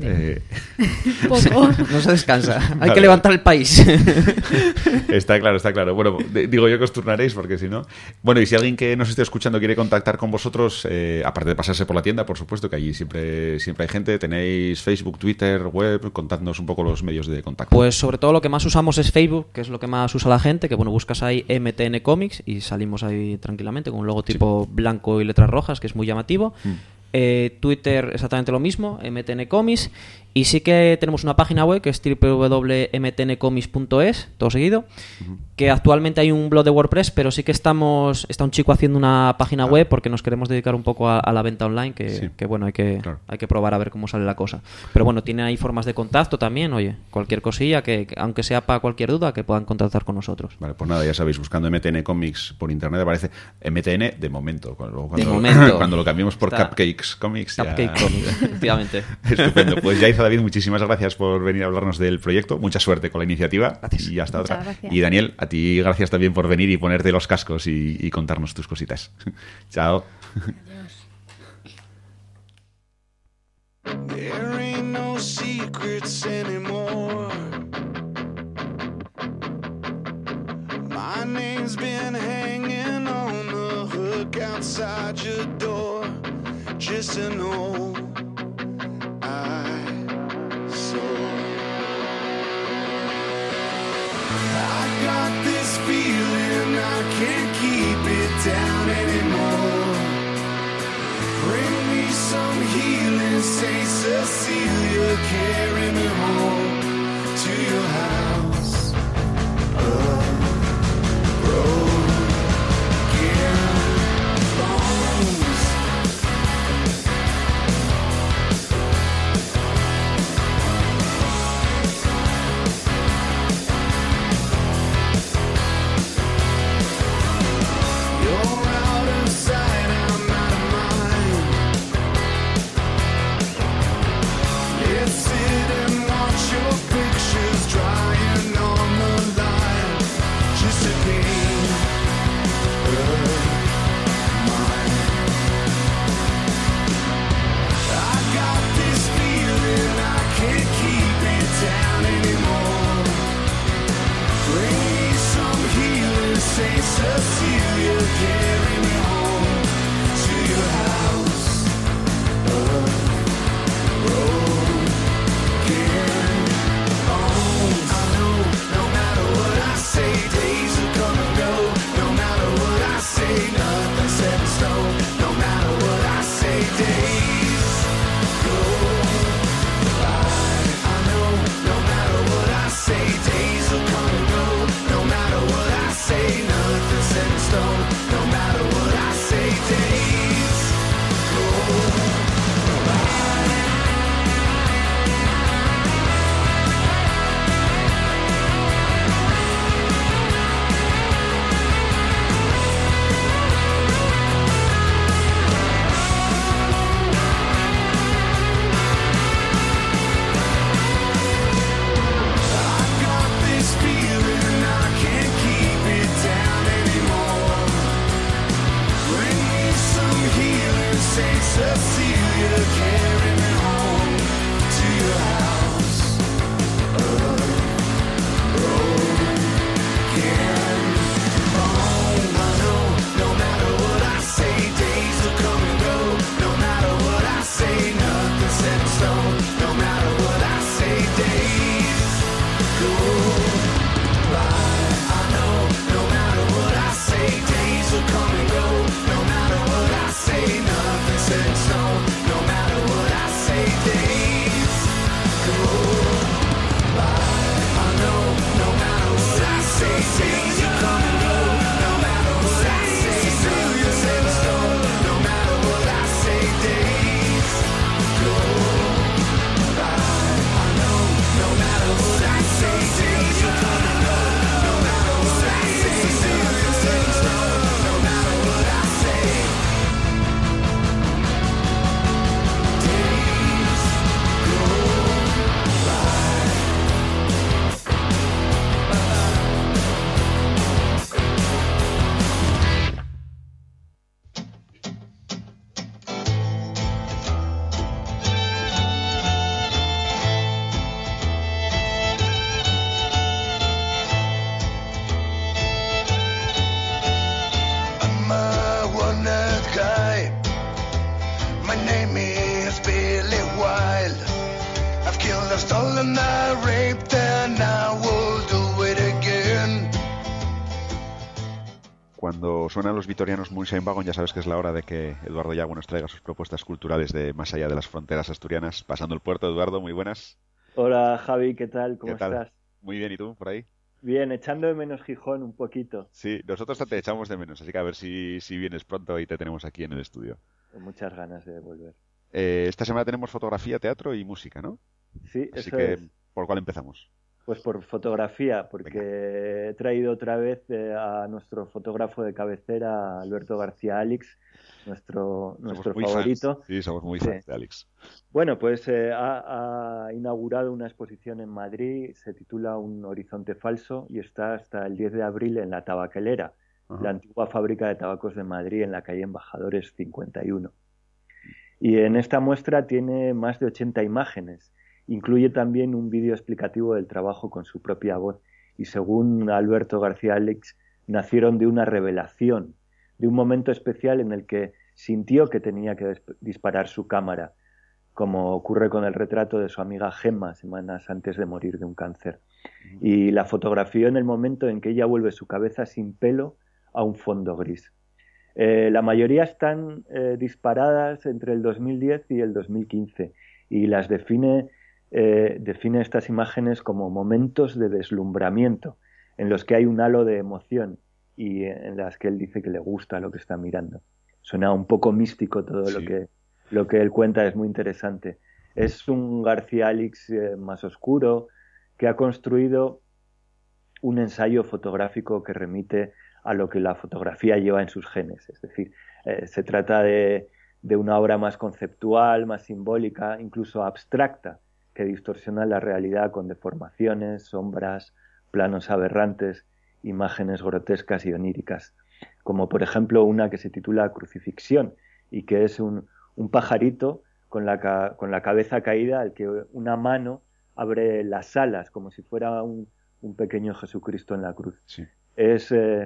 Poco. No se descansa. Hay que levantar el país. Está claro. Bueno, digo yo que os turnaréis porque si no... Bueno, y si alguien que nos esté escuchando quiere contactar con vosotros, aparte de pasarse por la tienda, por supuesto, que allí siempre hay gente, tenéis Facebook, Twitter, web, contadnos un poco los medios de contacto. Pues sobre todo lo que más usamos es Facebook, que es lo que más usa la gente, que bueno, buscas ahí MTN Comics y salimos ahí tranquilamente con un logotipo blanco y letras rojas, que es muy llamativo. Twitter exactamente lo mismo, MTN Comics, y sí que tenemos una página web que es www.mtncomics.es, todo seguido, que actualmente hay un blog de WordPress, pero sí que está un chico haciendo una página web porque nos queremos dedicar un poco a la venta online, que bueno, hay que probar a ver cómo sale la cosa. Pero bueno, tiene ahí formas de contacto también, oye, cualquier cosilla, que aunque sea para cualquier duda, que puedan contactar con nosotros. Vale, pues nada, ya sabéis, buscando MTN Comics por internet aparece MTN de momento. Cuando lo cambiemos por Cupcakes Comics. Cupcake Comics, efectivamente. Estupendo. Pues Yaiza, David, muchísimas gracias por venir a hablarnos del proyecto. Mucha suerte con la iniciativa. Gracias. Y hasta otra. Gracias. Y Daniel, a ti gracias también por venir y ponerte los cascos y contarnos tus cositas. Chao. Adiós. There ain't no secrets anymore. My name's been hanging on the hook outside your door, just to know I saw. I got this feeling I can't keep it down anymore. Bring me some healing, Saint Cecilia, carry me home. carry me home to your house. I know no matter what I say, days will come and go. No matter what I say, nothing's set in stone. No matter what I say, days go by. I know no matter what I say, days will come and go. No matter what I say, nothing's set in stone. No matter what I say, days go by. I've got this feeling I can't keep it down anymore. Bring me some healing, Saint Cecilia, carry me home to your house. Broken home. I know no matter what I say, days will come and go. No matter what I say, nothing's set in stone. No matter what I say, days go by. I know no matter what I say, days will come and go. No matter what I say, nothing's set in stone. No matter what I say, days go by. I know no matter what I say, days will come and go. No matter what I say, nothing's set in stone. No matter what I say, days go by. I know no matter what I say, days will come and go. No matter what I say, nothing's set in stone. No matter what I say, days go by. I'm a one-night guy. My name is Billy Wilde. I've killed, I've stolen, I raped, and I will do it again. Cuando suenan los vitorianos Moonshine Wagon, ya sabes que es la hora de que Eduardo Yago nos traiga sus propuestas culturales de más allá de las fronteras asturianas. Pasando el puerto, Eduardo, muy buenas. Hola Javi, ¿qué tal? ¿Cómo ¿Qué tal? estás? Muy bien, ¿y tú, por ahí? Bien, echando de menos Gijón un poquito. Sí, nosotros te echamos de menos, así que a ver si vienes pronto y te tenemos aquí en el estudio. Con muchas ganas de volver. Esta semana tenemos fotografía, teatro y música, ¿no? Sí, Así eso que, es. ¿por cuál empezamos? Pues por fotografía, porque he traído otra vez a nuestro fotógrafo de cabecera, Alberto García Alix, nuestro favorito. Fans. Sí, somos muy fans de Alix. Bueno, pues ha inaugurado una exposición en Madrid, se titula Un horizonte falso y está hasta el 10 de abril en la Tabacalera, la antigua fábrica de tabacos de Madrid en la calle Embajadores 51. Y en esta muestra tiene más de 80 imágenes. Incluye también un vídeo explicativo del trabajo con su propia voz y según Alberto García Alix nacieron de una revelación, de un momento especial en el que sintió que tenía que disparar su cámara, como ocurre con el retrato de su amiga Gemma semanas antes de morir de un cáncer. Y la fotografió en el momento en que ella vuelve su cabeza sin pelo a un fondo gris. La mayoría están disparadas entre el 2010 y el 2015 y las define estas imágenes como momentos de deslumbramiento en los que hay un halo de emoción y en las que él dice que le gusta lo que está mirando. Suena un poco místico todo Sí. lo que él cuenta, es muy interesante. Es un García Alix más oscuro que ha construido un ensayo fotográfico que remite a lo que la fotografía lleva en sus genes. Es decir, se trata de una obra más conceptual, más simbólica, incluso abstracta, que distorsiona la realidad con deformaciones, sombras, planos aberrantes, imágenes grotescas y oníricas, como por ejemplo una que se titula Crucifixión y que es un pajarito con la cabeza caída al que una mano abre las alas como si fuera un pequeño Jesucristo en la cruz. Sí. Es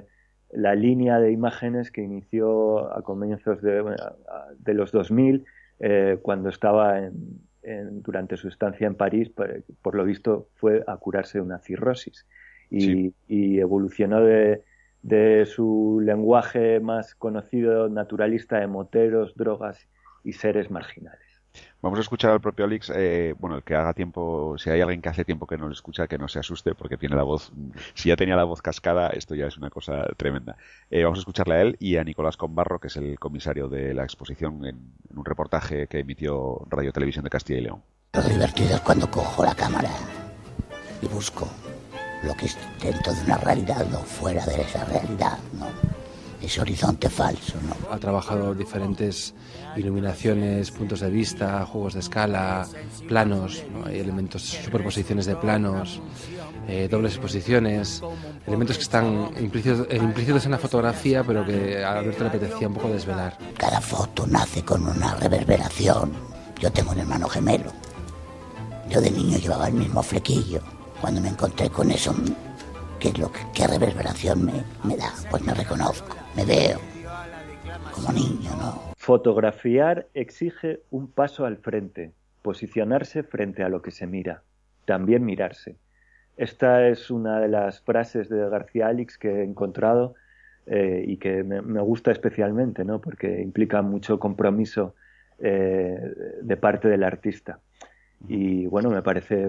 la línea de imágenes que inició a comienzos de los 2000, cuando estaba durante su estancia en París, por lo visto fue a curarse de una cirrosis y evolucionó de su lenguaje más conocido, naturalista, de moteros, drogas y seres marginales. Vamos a escuchar al propio Alix. Bueno, el que haga tiempo, si hay alguien que hace tiempo que no le escucha, que no se asuste, porque tiene la voz, si ya tenía la voz cascada, esto ya es una cosa tremenda. Vamos a escucharle a él y a Nicolás Combarro, que es el comisario de la exposición, en un reportaje que emitió Radio Televisión de Castilla y León. Lo divertido es cuando cojo la cámara y busco lo que es dentro de una realidad, no fuera de esa realidad, ¿no? Ese horizonte falso, ¿no? Ha trabajado diferentes iluminaciones, puntos de vista, juegos de escala, planos, ¿no? Hay elementos, superposiciones de planos, dobles exposiciones, elementos que están implícitos en la fotografía, pero que a Alberto le apetecía un poco desvelar. Cada foto nace con una reverberación. Yo tengo un hermano gemelo. Yo de niño llevaba el mismo flequillo. Cuando me encontré con eso, ¿qué reverberación me da? Pues me reconozco, me veo como niño, ¿no? Fotografiar exige un paso al frente, posicionarse frente a lo que se mira, también mirarse. Esta es una de las frases de García Alix que he encontrado y que me gusta especialmente, ¿no? Porque implica mucho compromiso de parte del artista. Y bueno, me parece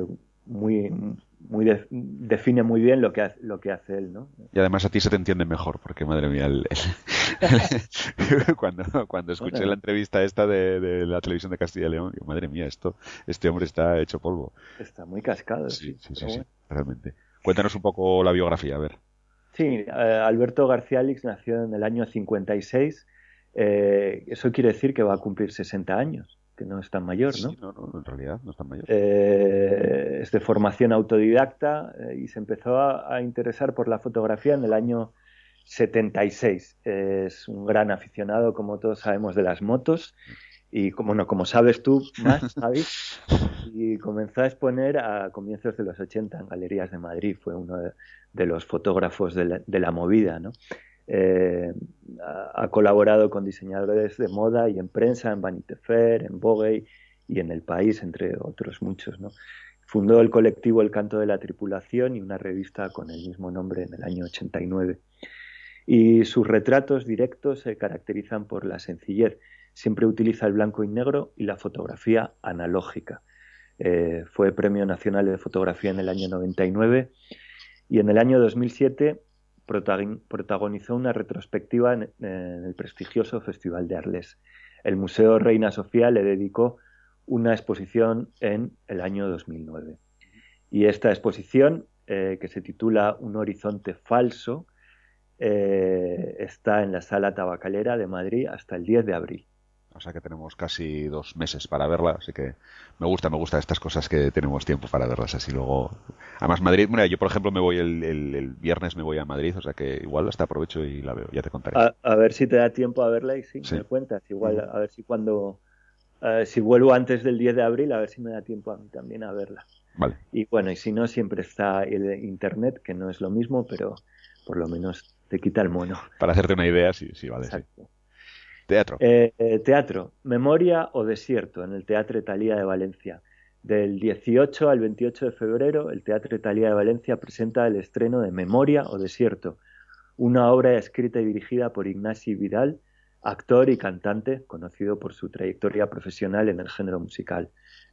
define muy bien lo que hace él, ¿no? Y además a ti se te entiende mejor, porque madre mía, cuando escuché la entrevista esta de la televisión de Castilla y León, digo, madre mía, este hombre está hecho polvo. Está muy cascado. Sí, realmente. Cuéntanos un poco la biografía, a ver. Sí, Alberto García Alix nació en el año 56. Eso quiere decir que va a cumplir 60 años. Que no es tan mayor, ¿no? Sí, no, en realidad no es tan mayor. Es de formación autodidacta y se empezó a interesar por la fotografía en el año 76. Es un gran aficionado, como todos sabemos, de las motos y como sabes tú más, Javi, y comenzó a exponer a comienzos de los 80 en galerías de Madrid. Fue uno de los fotógrafos de la movida, ¿no? Ha colaborado con diseñadores de moda y en prensa, en Vanity Fair, en Vogue y en El País, entre otros muchos, ¿no? Fundó el colectivo El Canto de la Tripulación y una revista con el mismo nombre en el año 89. Y sus retratos directos se caracterizan por la sencillez. Siempre utiliza el blanco y negro y la fotografía analógica. Fue Premio Nacional de Fotografía en el año 99 y en el año 2007 protagonizó una retrospectiva en el prestigioso Festival de Arles. El Museo Reina Sofía le dedicó una exposición en el año 2009. Y esta exposición, que se titula Un horizonte falso, está en la Sala Tabacalera de Madrid hasta el 10 de abril. O sea que tenemos casi 2 meses para verla, así que me gusta estas cosas que tenemos tiempo para verlas así luego. Además Madrid, mira, yo por ejemplo me voy el viernes me voy a Madrid, o sea que igual hasta aprovecho y la veo, ya te contaré. A ver si te da tiempo a verla y sí. Me cuentas, igual a ver si si vuelvo antes del 10 de abril, a ver si me da tiempo a mí también a verla. Vale. Y bueno, y si no, siempre está el internet, que no es lo mismo, pero por lo menos te quita el mono. Para hacerte una idea, sí, vale. Exacto. Sí. Teatro. Teatro. Memoria o desierto en el Teatre Thalía de Valencia. Del 18 al 28 de febrero, el Teatre Thalía de Valencia presenta el estreno de Memoria o desierto, una obra escrita y dirigida por Ignasi Vidal, actor y cantante, conocido por su trayectoria profesional en el género musical.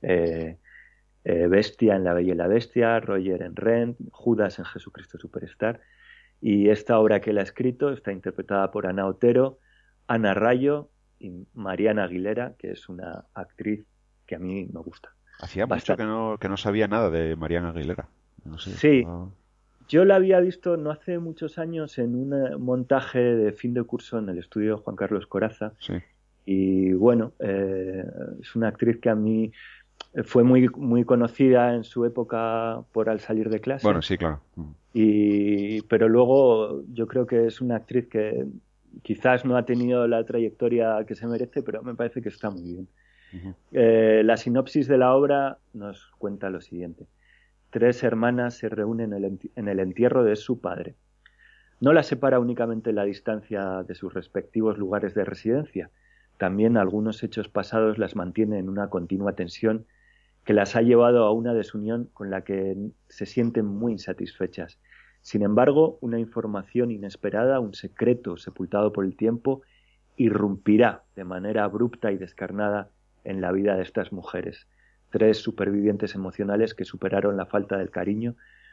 Bestia en La Bella y la Bestia, Roger en Rent, Judas en Jesucristo Superstar. Y esta obra que él ha escrito está interpretada por Ana Otero, Ana Rayo y Mariana Aguilera, que es una actriz que a mí me gusta. Hacía bastante mucho que no sabía nada de Mariana Aguilera. No sé, sí, yo la había visto no hace muchos años en un montaje de fin de curso en el estudio Juan Carlos Corazza. Sí. Y bueno, es una actriz que a mí fue muy conocida en su época por Al salir de clase. Bueno, sí, claro. Pero luego yo creo que es una actriz que quizás no ha tenido la trayectoria que se merece, pero me parece que está muy bien. Uh-huh. La sinopsis de la obra nos cuenta lo siguiente. 3 hermanas se reúnen en el entierro de su padre. No las separa únicamente la distancia de sus respectivos lugares de residencia. También algunos hechos pasados las mantienen en una continua tensión que las ha llevado a una desunión con la que se sienten muy insatisfechas. Sin embargo, una información inesperada, un secreto sepultado por el tiempo, irrumpirá de manera abrupta y descarnada en la vida de estas mujeres. 3 supervivientes emocionales que superaron la falta del cariño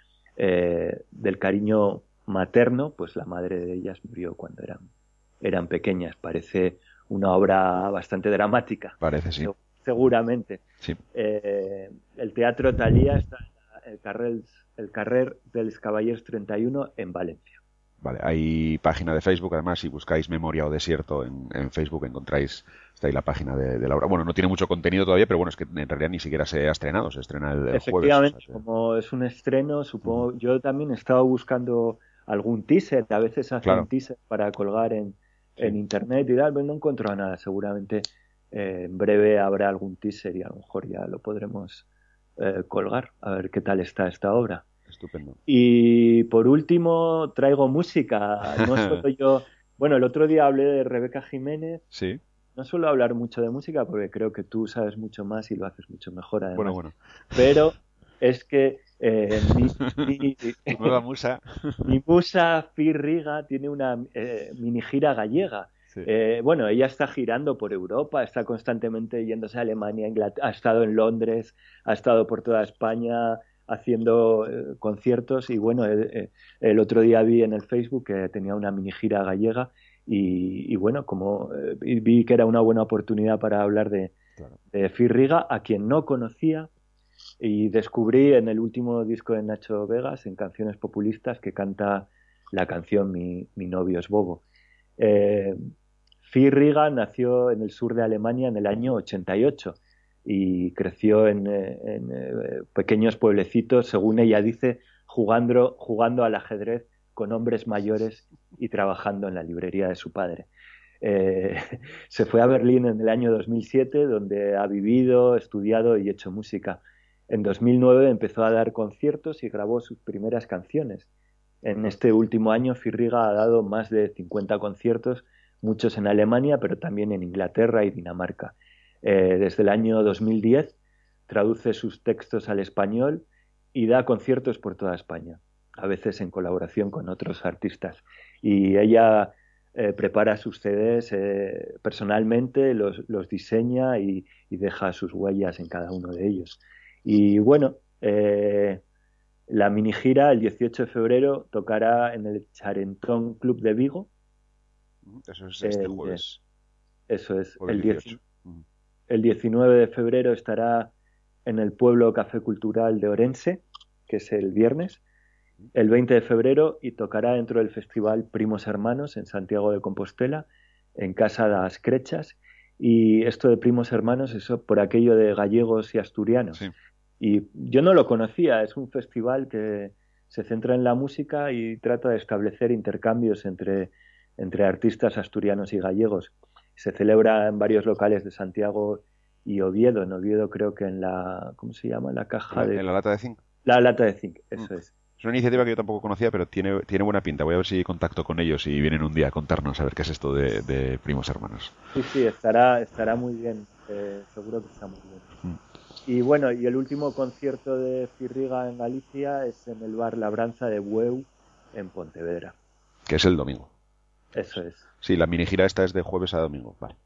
materno, pues la madre de ellas murió cuando eran pequeñas. Parece una obra bastante dramática. Parece, sí. Seguramente. Sí. El Teatro Thalía está en el Carrer dels Cavallers 31 en Valencia. Vale, hay página de Facebook, además, si buscáis Memoria o Desierto en Facebook encontráis, está ahí la página de la obra. Bueno, no tiene mucho contenido todavía, pero bueno, es que en realidad ni siquiera se ha estrenado, se estrena el jueves. Efectivamente, como es un estreno, supongo, yo también he estado buscando algún teaser, a veces hacen un teaser para colgar en internet y tal, pero no encuentro nada. Seguramente en breve habrá algún teaser y a lo mejor ya lo podremos colgar, a ver qué tal está esta obra. Estupendo. Y por último traigo música. No solo yo. Bueno, el otro día hablé de Rebeca Jiménez. Sí. No suelo hablar mucho de música porque creo que tú sabes mucho más y lo haces mucho mejor, además. Bueno. Pero es que nueva musa. Mi musa Fi Riga tiene una mini gira gallega. Sí. Bueno, ella está girando por Europa, está constantemente yéndose a Alemania, Inglaterra, ha estado en Londres, ha estado por toda España haciendo conciertos y bueno, el otro día vi en el Facebook que tenía una mini gira gallega y bueno, como vi que era una buena oportunidad para hablar de Fi Riga, a quien no conocía, y descubrí en el último disco de Nacho Vegas, en Canciones Populistas, que canta la canción Mi novio es bobo. Fi Riga nació en el sur de Alemania en el año 88 y creció en pequeños pueblecitos, según ella dice, jugando al ajedrez con hombres mayores y trabajando en la librería de su padre. Se fue a Berlín en el año 2007, donde ha vivido, estudiado y hecho música. En 2009 empezó a dar conciertos y grabó sus primeras canciones. En este último año, Fi Riga ha dado más de 50 conciertos, muchos en Alemania, pero también en Inglaterra y Dinamarca. Desde el año 2010 traduce sus textos al español y da conciertos por toda España, a veces en colaboración con otros artistas. Y ella prepara sus CDs personalmente, los diseña y deja sus huellas en cada uno de ellos. Y bueno, la mini gira el 18 de febrero tocará en el Charentón Club de Vigo. Eso es este jueves. Eso es, el 19 de febrero estará en el Pueblo Café Cultural de Orense, que es el viernes. El 20 de febrero y tocará dentro del festival Primos Hermanos en Santiago de Compostela, en Casa das Crechas. Y esto de Primos Hermanos, eso por aquello de gallegos y asturianos. Sí. Y yo no lo conocía, es un festival que se centra en la música y trata de establecer intercambios entre artistas asturianos y gallegos. Se celebra en varios locales de Santiago y Oviedo. En Oviedo creo que en la... ¿Cómo se llama? La caja de... ¿En la lata de zinc? La lata de zinc, eso es. Es una iniciativa que yo tampoco conocía, pero tiene buena pinta. Voy a ver si contacto con ellos y vienen un día a contarnos a ver qué es esto de Primos Hermanos. Sí, estará muy bien. Seguro que está muy bien. Y bueno, y el último concierto de Fi Riga en Galicia es en el bar Labranza de Bueu, en Pontevedra. Que es el domingo. Eso es. Sí, la mini gira esta es de jueves a domingo. Vale.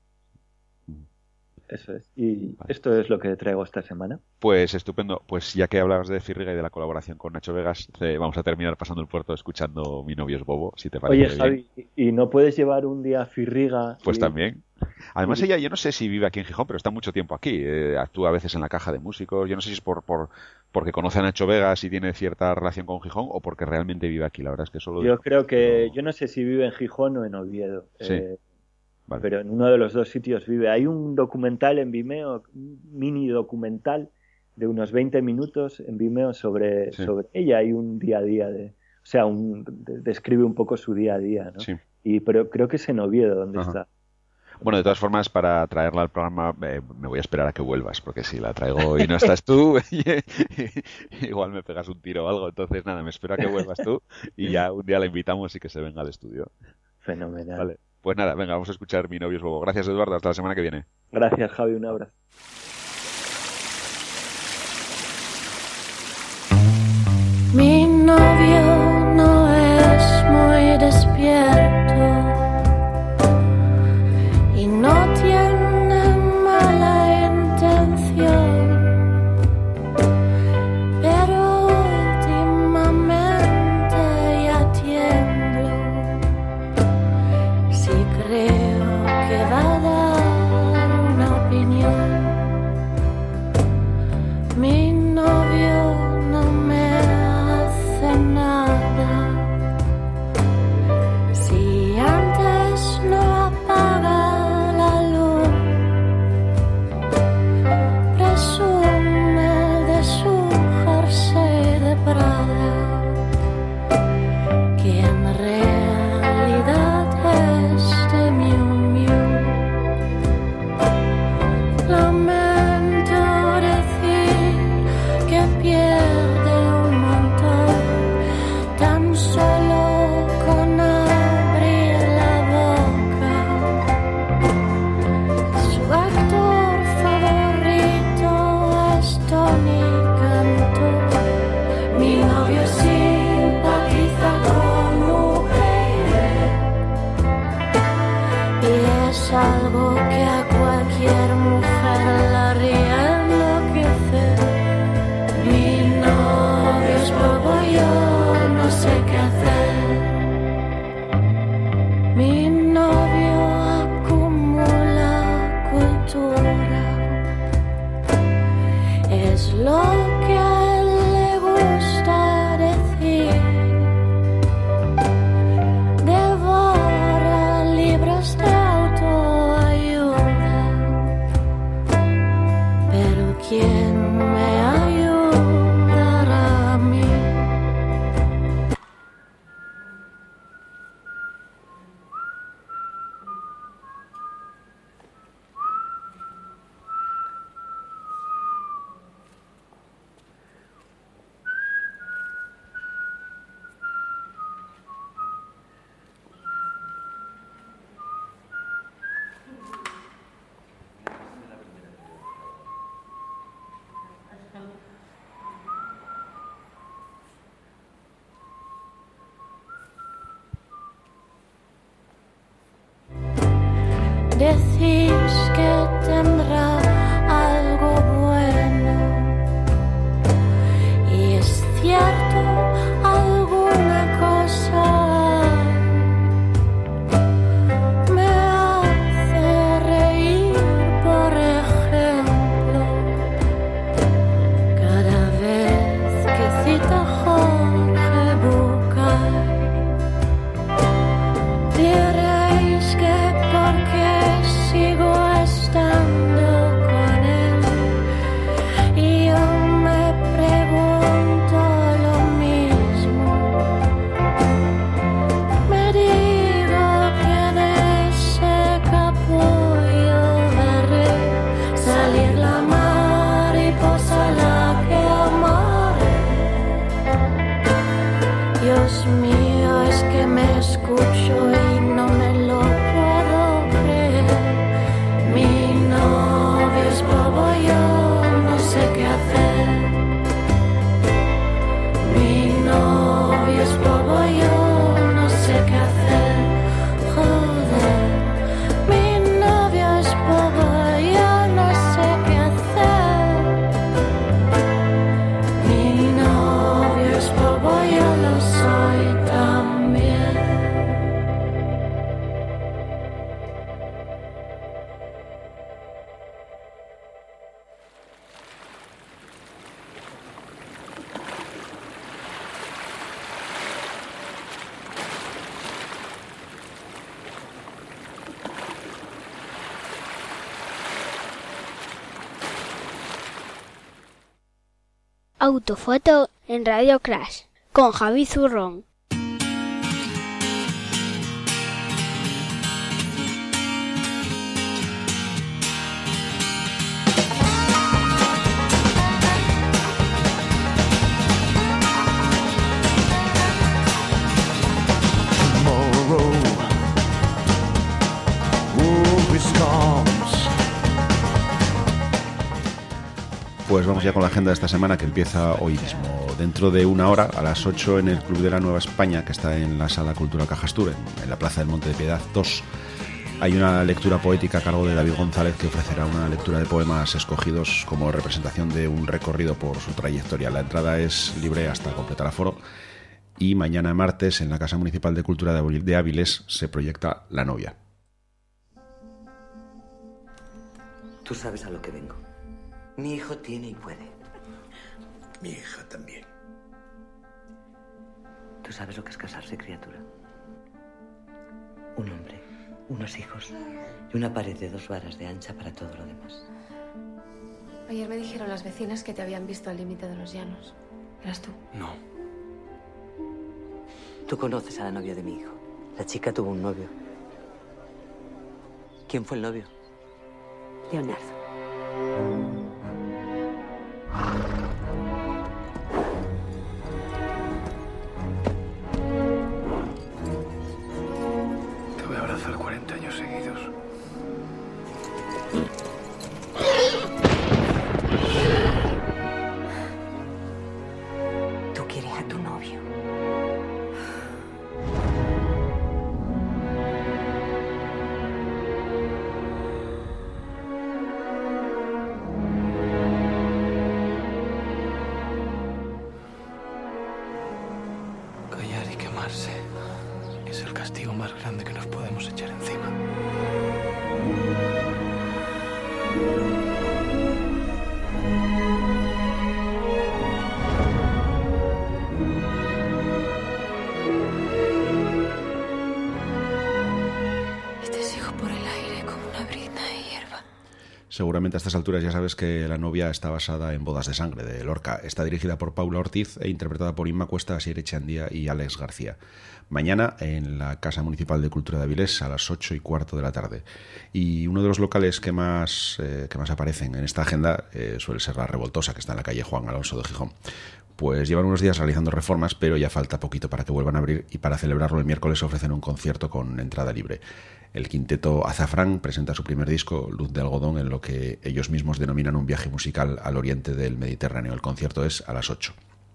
Eso es. Y esto es lo que traigo esta semana. Pues estupendo. Pues ya que hablabas de Fi Riga y de la colaboración con Nacho Vegas, vamos a terminar pasando el puerto escuchando Mi novio es bobo, si te parece. Oye, Javi, bien. ¿Y no puedes llevar un día a Fi Riga? Pues también. Además ella, yo no sé si vive aquí en Gijón, pero está mucho tiempo aquí. Actúa a veces en la Caja de Músicos. Yo no sé si es porque conoce a Nacho Vegas y tiene cierta relación con Gijón o porque realmente vive aquí. La verdad es que solo... Yo creo que... Yo no sé si vive en Gijón o en Oviedo. Sí. Vale. Pero en uno de los dos sitios vive. Hay un documental en Vimeo, un mini documental de unos 20 minutos en Vimeo sobre ella. Hay un día a día describe un poco su día a día, ¿no? Sí. Pero creo que es en Oviedo donde está. Bueno, de todas formas, para traerla al programa me voy a esperar a que vuelvas, porque si la traigo y no estás tú, igual me pegas un tiro o algo. Entonces, nada, me espero a que vuelvas tú y ya un día la invitamos y que se venga al estudio. Fenomenal. Vale. Pues nada, venga, vamos a escuchar Mi novio es bobo. Gracias, Eduardo. Hasta la semana que viene. Gracias, Javi. Un abrazo. Mi novio no es muy despierto y no tiene mala intención, pero últimamente ya tiemblo si creo que va a dar una opinión. Mi novio no me hace nada si antes no apaga la luz. Presume de su jersey de Prada, que en realidad es de Miu Miu. Lamento decir que pierde un montón tan solo con abrir la boca. Su actor favorito es Tony Cantó. Mi novio simpatiza con mujeres y es algo que a cualquier mujer la haría enloquecer. Mi novio es bobo, yo no sé qué hacer. Mi novio acumula cultura, es lo que a él le gusta decir. Devora libros de autoayuda, pero ¿quién me ayudará a mí? Decís que tendrá algo bueno y es cierto alguna cosa. Me hace reír, por ejemplo, cada vez que cita Jorge Bucay. Diréis que porque sigo estando con él y yo me pregunto lo mismo. Me digo que de ese capullo veré salir la mariposa la que amaré. Dios mío, es que me escucho y no me lo puedo creer. Mi novio es bobo, yo no sé qué hacer. Mi novio es bobo, yo no sé qué hacer. Joder, mi novio es bobo, yo no sé qué hacer. Mi novio es bobo, yo lo soy también. Autofoto en Radio Crash con Javi Zurrón. Pues vamos ya con la agenda de esta semana, que empieza hoy mismo. Dentro de una hora, a las 8, en el Club de la Nueva España, que está en la Sala Cultural Cajastur, en la Plaza del Monte de Piedad 2, hay una lectura poética a cargo de David González, que ofrecerá una lectura de poemas escogidos como representación de un recorrido por su trayectoria. La entrada es libre hasta completar aforo. Y mañana martes, en la Casa Municipal de Cultura de Áviles, se proyecta La novia. Tú sabes a lo que vengo. Mi hijo tiene y puede. Mi hija también. ¿Tú sabes lo que es casarse, criatura? Un hombre, unos hijos y una pared de 2 varas de ancha para todo lo demás. Ayer me dijeron las vecinas que te habían visto al límite de los llanos. ¿Eras tú? No. Tú conoces a la novia de mi hijo. La chica tuvo un novio. ¿Quién fue el novio? Leonardo. Te voy a abrazar 40 años seguidos. Tú quieres a tu novio. Callar y quemarse es el castigo más grande que nos podemos echar encima. Y te sigo por el aire como una brizna de hierba. Seguramente a estas alturas ya sabes que La novia está basada en Bodas de sangre, de Lorca. Está dirigida por Paula Ortiz e interpretada por Inma Cuesta, Asier Echandía y Alex García. Mañana en la Casa Municipal de Cultura de Avilés a las 8:15 de la tarde. Y uno de los locales que más aparecen en esta agenda suele ser La Revoltosa, que está en la calle Juan Alonso de Gijón. Pues llevan unos días realizando reformas, pero ya falta poquito para que vuelvan a abrir, y para celebrarlo el miércoles ofrecen un concierto con entrada libre. El quinteto Azafrán presenta su primer disco, Luz de Algodón, en lo que ellos mismos denominan un viaje musical al oriente del Mediterráneo. El concierto es a las 8.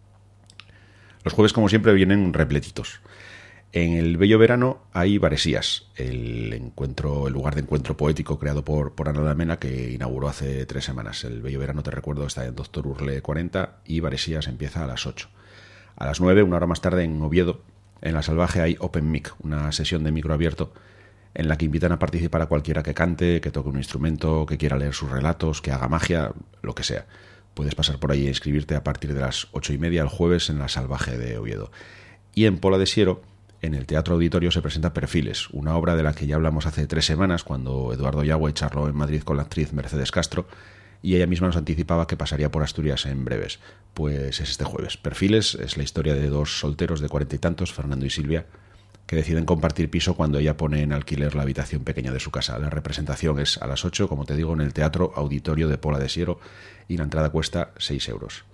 Los jueves, como siempre, vienen repletitos. En el Bello Verano hay Varesías, el lugar de encuentro poético creado por Ana Lamena, que inauguró hace 3 semanas. El Bello Verano, te recuerdo, está en Doctor Urle 40 y Varesías empieza a las 8. A las 9, una hora más tarde, en Oviedo, en La Salvaje, hay Open Mic, una sesión de micro abierto en la que invitan a participar a cualquiera que cante, que toque un instrumento, que quiera leer sus relatos, que haga magia, lo que sea. Puedes pasar por ahí e inscribirte a partir de las 8:30 el jueves en La Salvaje de Oviedo. Y en Pola de Siero, en el Teatro Auditorio, se presenta Perfiles, una obra de la que ya hablamos hace 3 semanas, cuando Eduardo Yagüe charló en Madrid con la actriz Mercedes Castro, y ella misma nos anticipaba que pasaría por Asturias en breves. Pues es este jueves. Perfiles es la historia de 2 solteros de 40 y tantos, Fernando y Silvia, que deciden compartir piso cuando ella pone en alquiler la habitación pequeña de su casa. La representación es a las 8, como te digo, en el Teatro Auditorio de Pola de Siero, y la entrada cuesta 6 euros.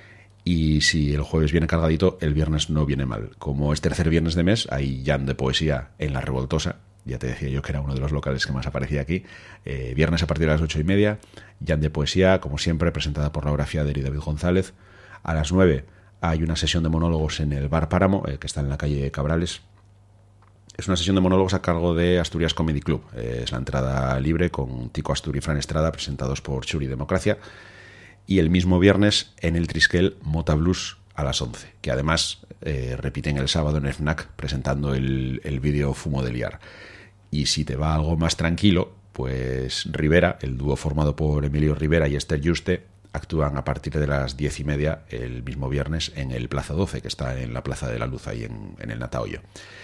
Y si el jueves viene cargadito, el viernes no viene mal. Como es tercer viernes de mes, hay jam de poesía en La Revoltosa. Ya te decía yo que era uno de los locales que más aparecía aquí. Viernes a partir de las 8:30, jam de poesía, como siempre, presentada por Laura Fiader y David González. A las 9 hay una sesión de monólogos en el Bar Páramo, que está en la calle Cabrales. Es una sesión de monólogos a cargo de Asturias Comedy Club. Es la entrada libre con Tico Astur y Fran Estrada, presentados por Churi Democracia. Y el mismo viernes en el Triskel Mota Blues a las 11, que además repiten el sábado en el FNAC presentando el vídeo Fumo de Liar. Y si te va algo más tranquilo, pues Rivera, el dúo formado por Emilio Rivera y Esther Juste, actúan a partir de las 10:30 el mismo viernes en el Plaza 12, que está en la Plaza de la Luz, ahí en el Natahoyo.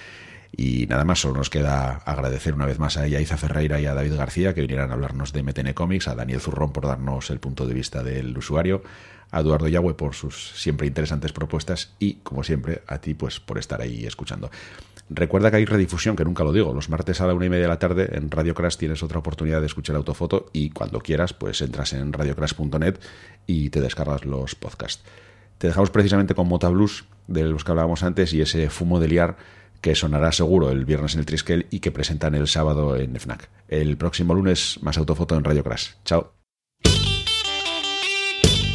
Y nada más, solo nos queda agradecer una vez más a Yaiza Ferreira y a David García que vinieran a hablarnos de MTN Comics, a Daniel Zurrón por darnos el punto de vista del usuario, a Eduardo Yagüe por sus siempre interesantes propuestas y, como siempre, a ti pues por estar ahí escuchando. Recuerda que hay redifusión, que nunca lo digo, los martes a la 1:30 de la tarde en Radio Crash tienes otra oportunidad de escuchar Autofoto, y cuando quieras pues entras en radiocrash.net y te descargas los podcasts. Te dejamos precisamente con Mota Blues, de los que hablábamos antes, y ese Fumo de Liar, que sonará seguro el viernes en el Triskel y que presentan el sábado en FNAC. El próximo lunes más Autofoto en Radio Crash. Chao.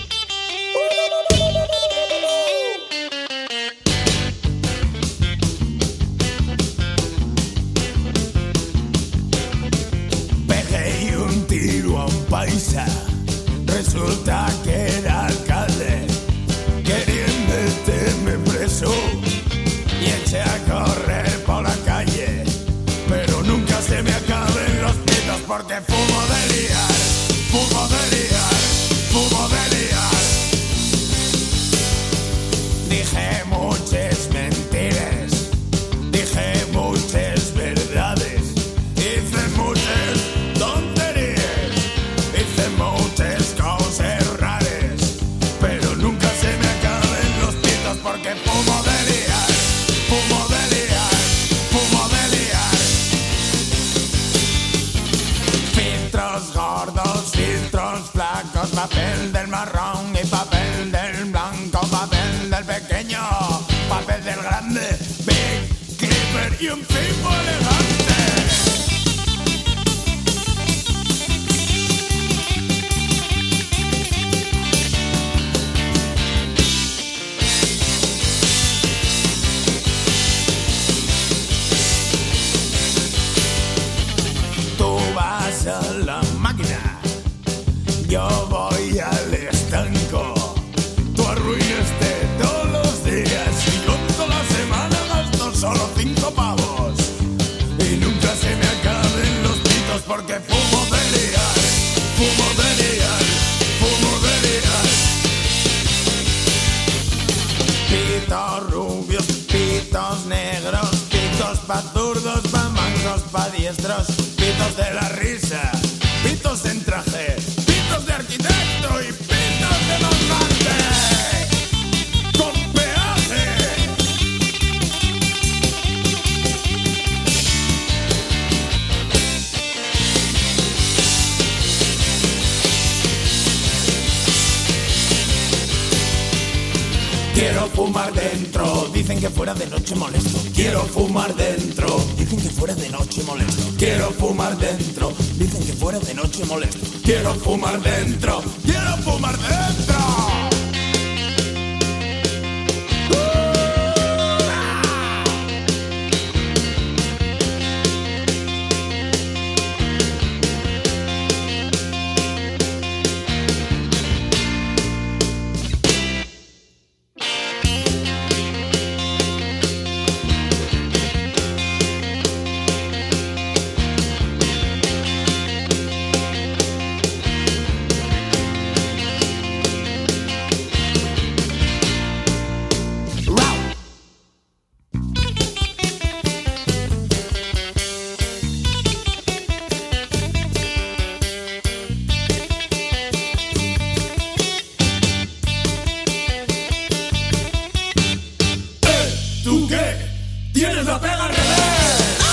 risa. Resulta que era alcalde, querían meterme preso y eché a correr por la calle, pero nunca se me acaben los pitos porque fumo de liar, fumo de liar, fumo de liar. Dije muchas mentiras, dije muchas verdades, hice muchas tonterías, hice muchas cosas raras, pero nunca se me acaben los pitos porque fumo de liar, fumo de liar, fumo de liar. Filtros gordos, filtros flacos, papel del marrón y papel del blanco, papel del pequeño, papel del grande, Big Clipper y un tipo elegante. Tú vas a la máquina, yo voy al estanco. Tú arruinaste todos los días y yo toda la semana gasto solo 5 pavos. Y nunca se me acaben los pitos porque fumo de liar, fumo de liar, fumo de liar. Pitos rubios, pitos negros, pitos pa' zurdos, pa' mancos, pa' diestros, pitos de la risa, pitos en traje, pitos de arquitecto y pitos de mandante. ¡Con peaje! Quiero fumar dentro, dicen que fuera de noche molesto. Quiero fumar dentro, dicen que fuera de noche molesto. Quiero fumar dentro, dicen que fuera de noche molesto. Quiero fumar dentro, quiero fumar dentro. ¿Tú qué? ¿Tienes la pega al revés?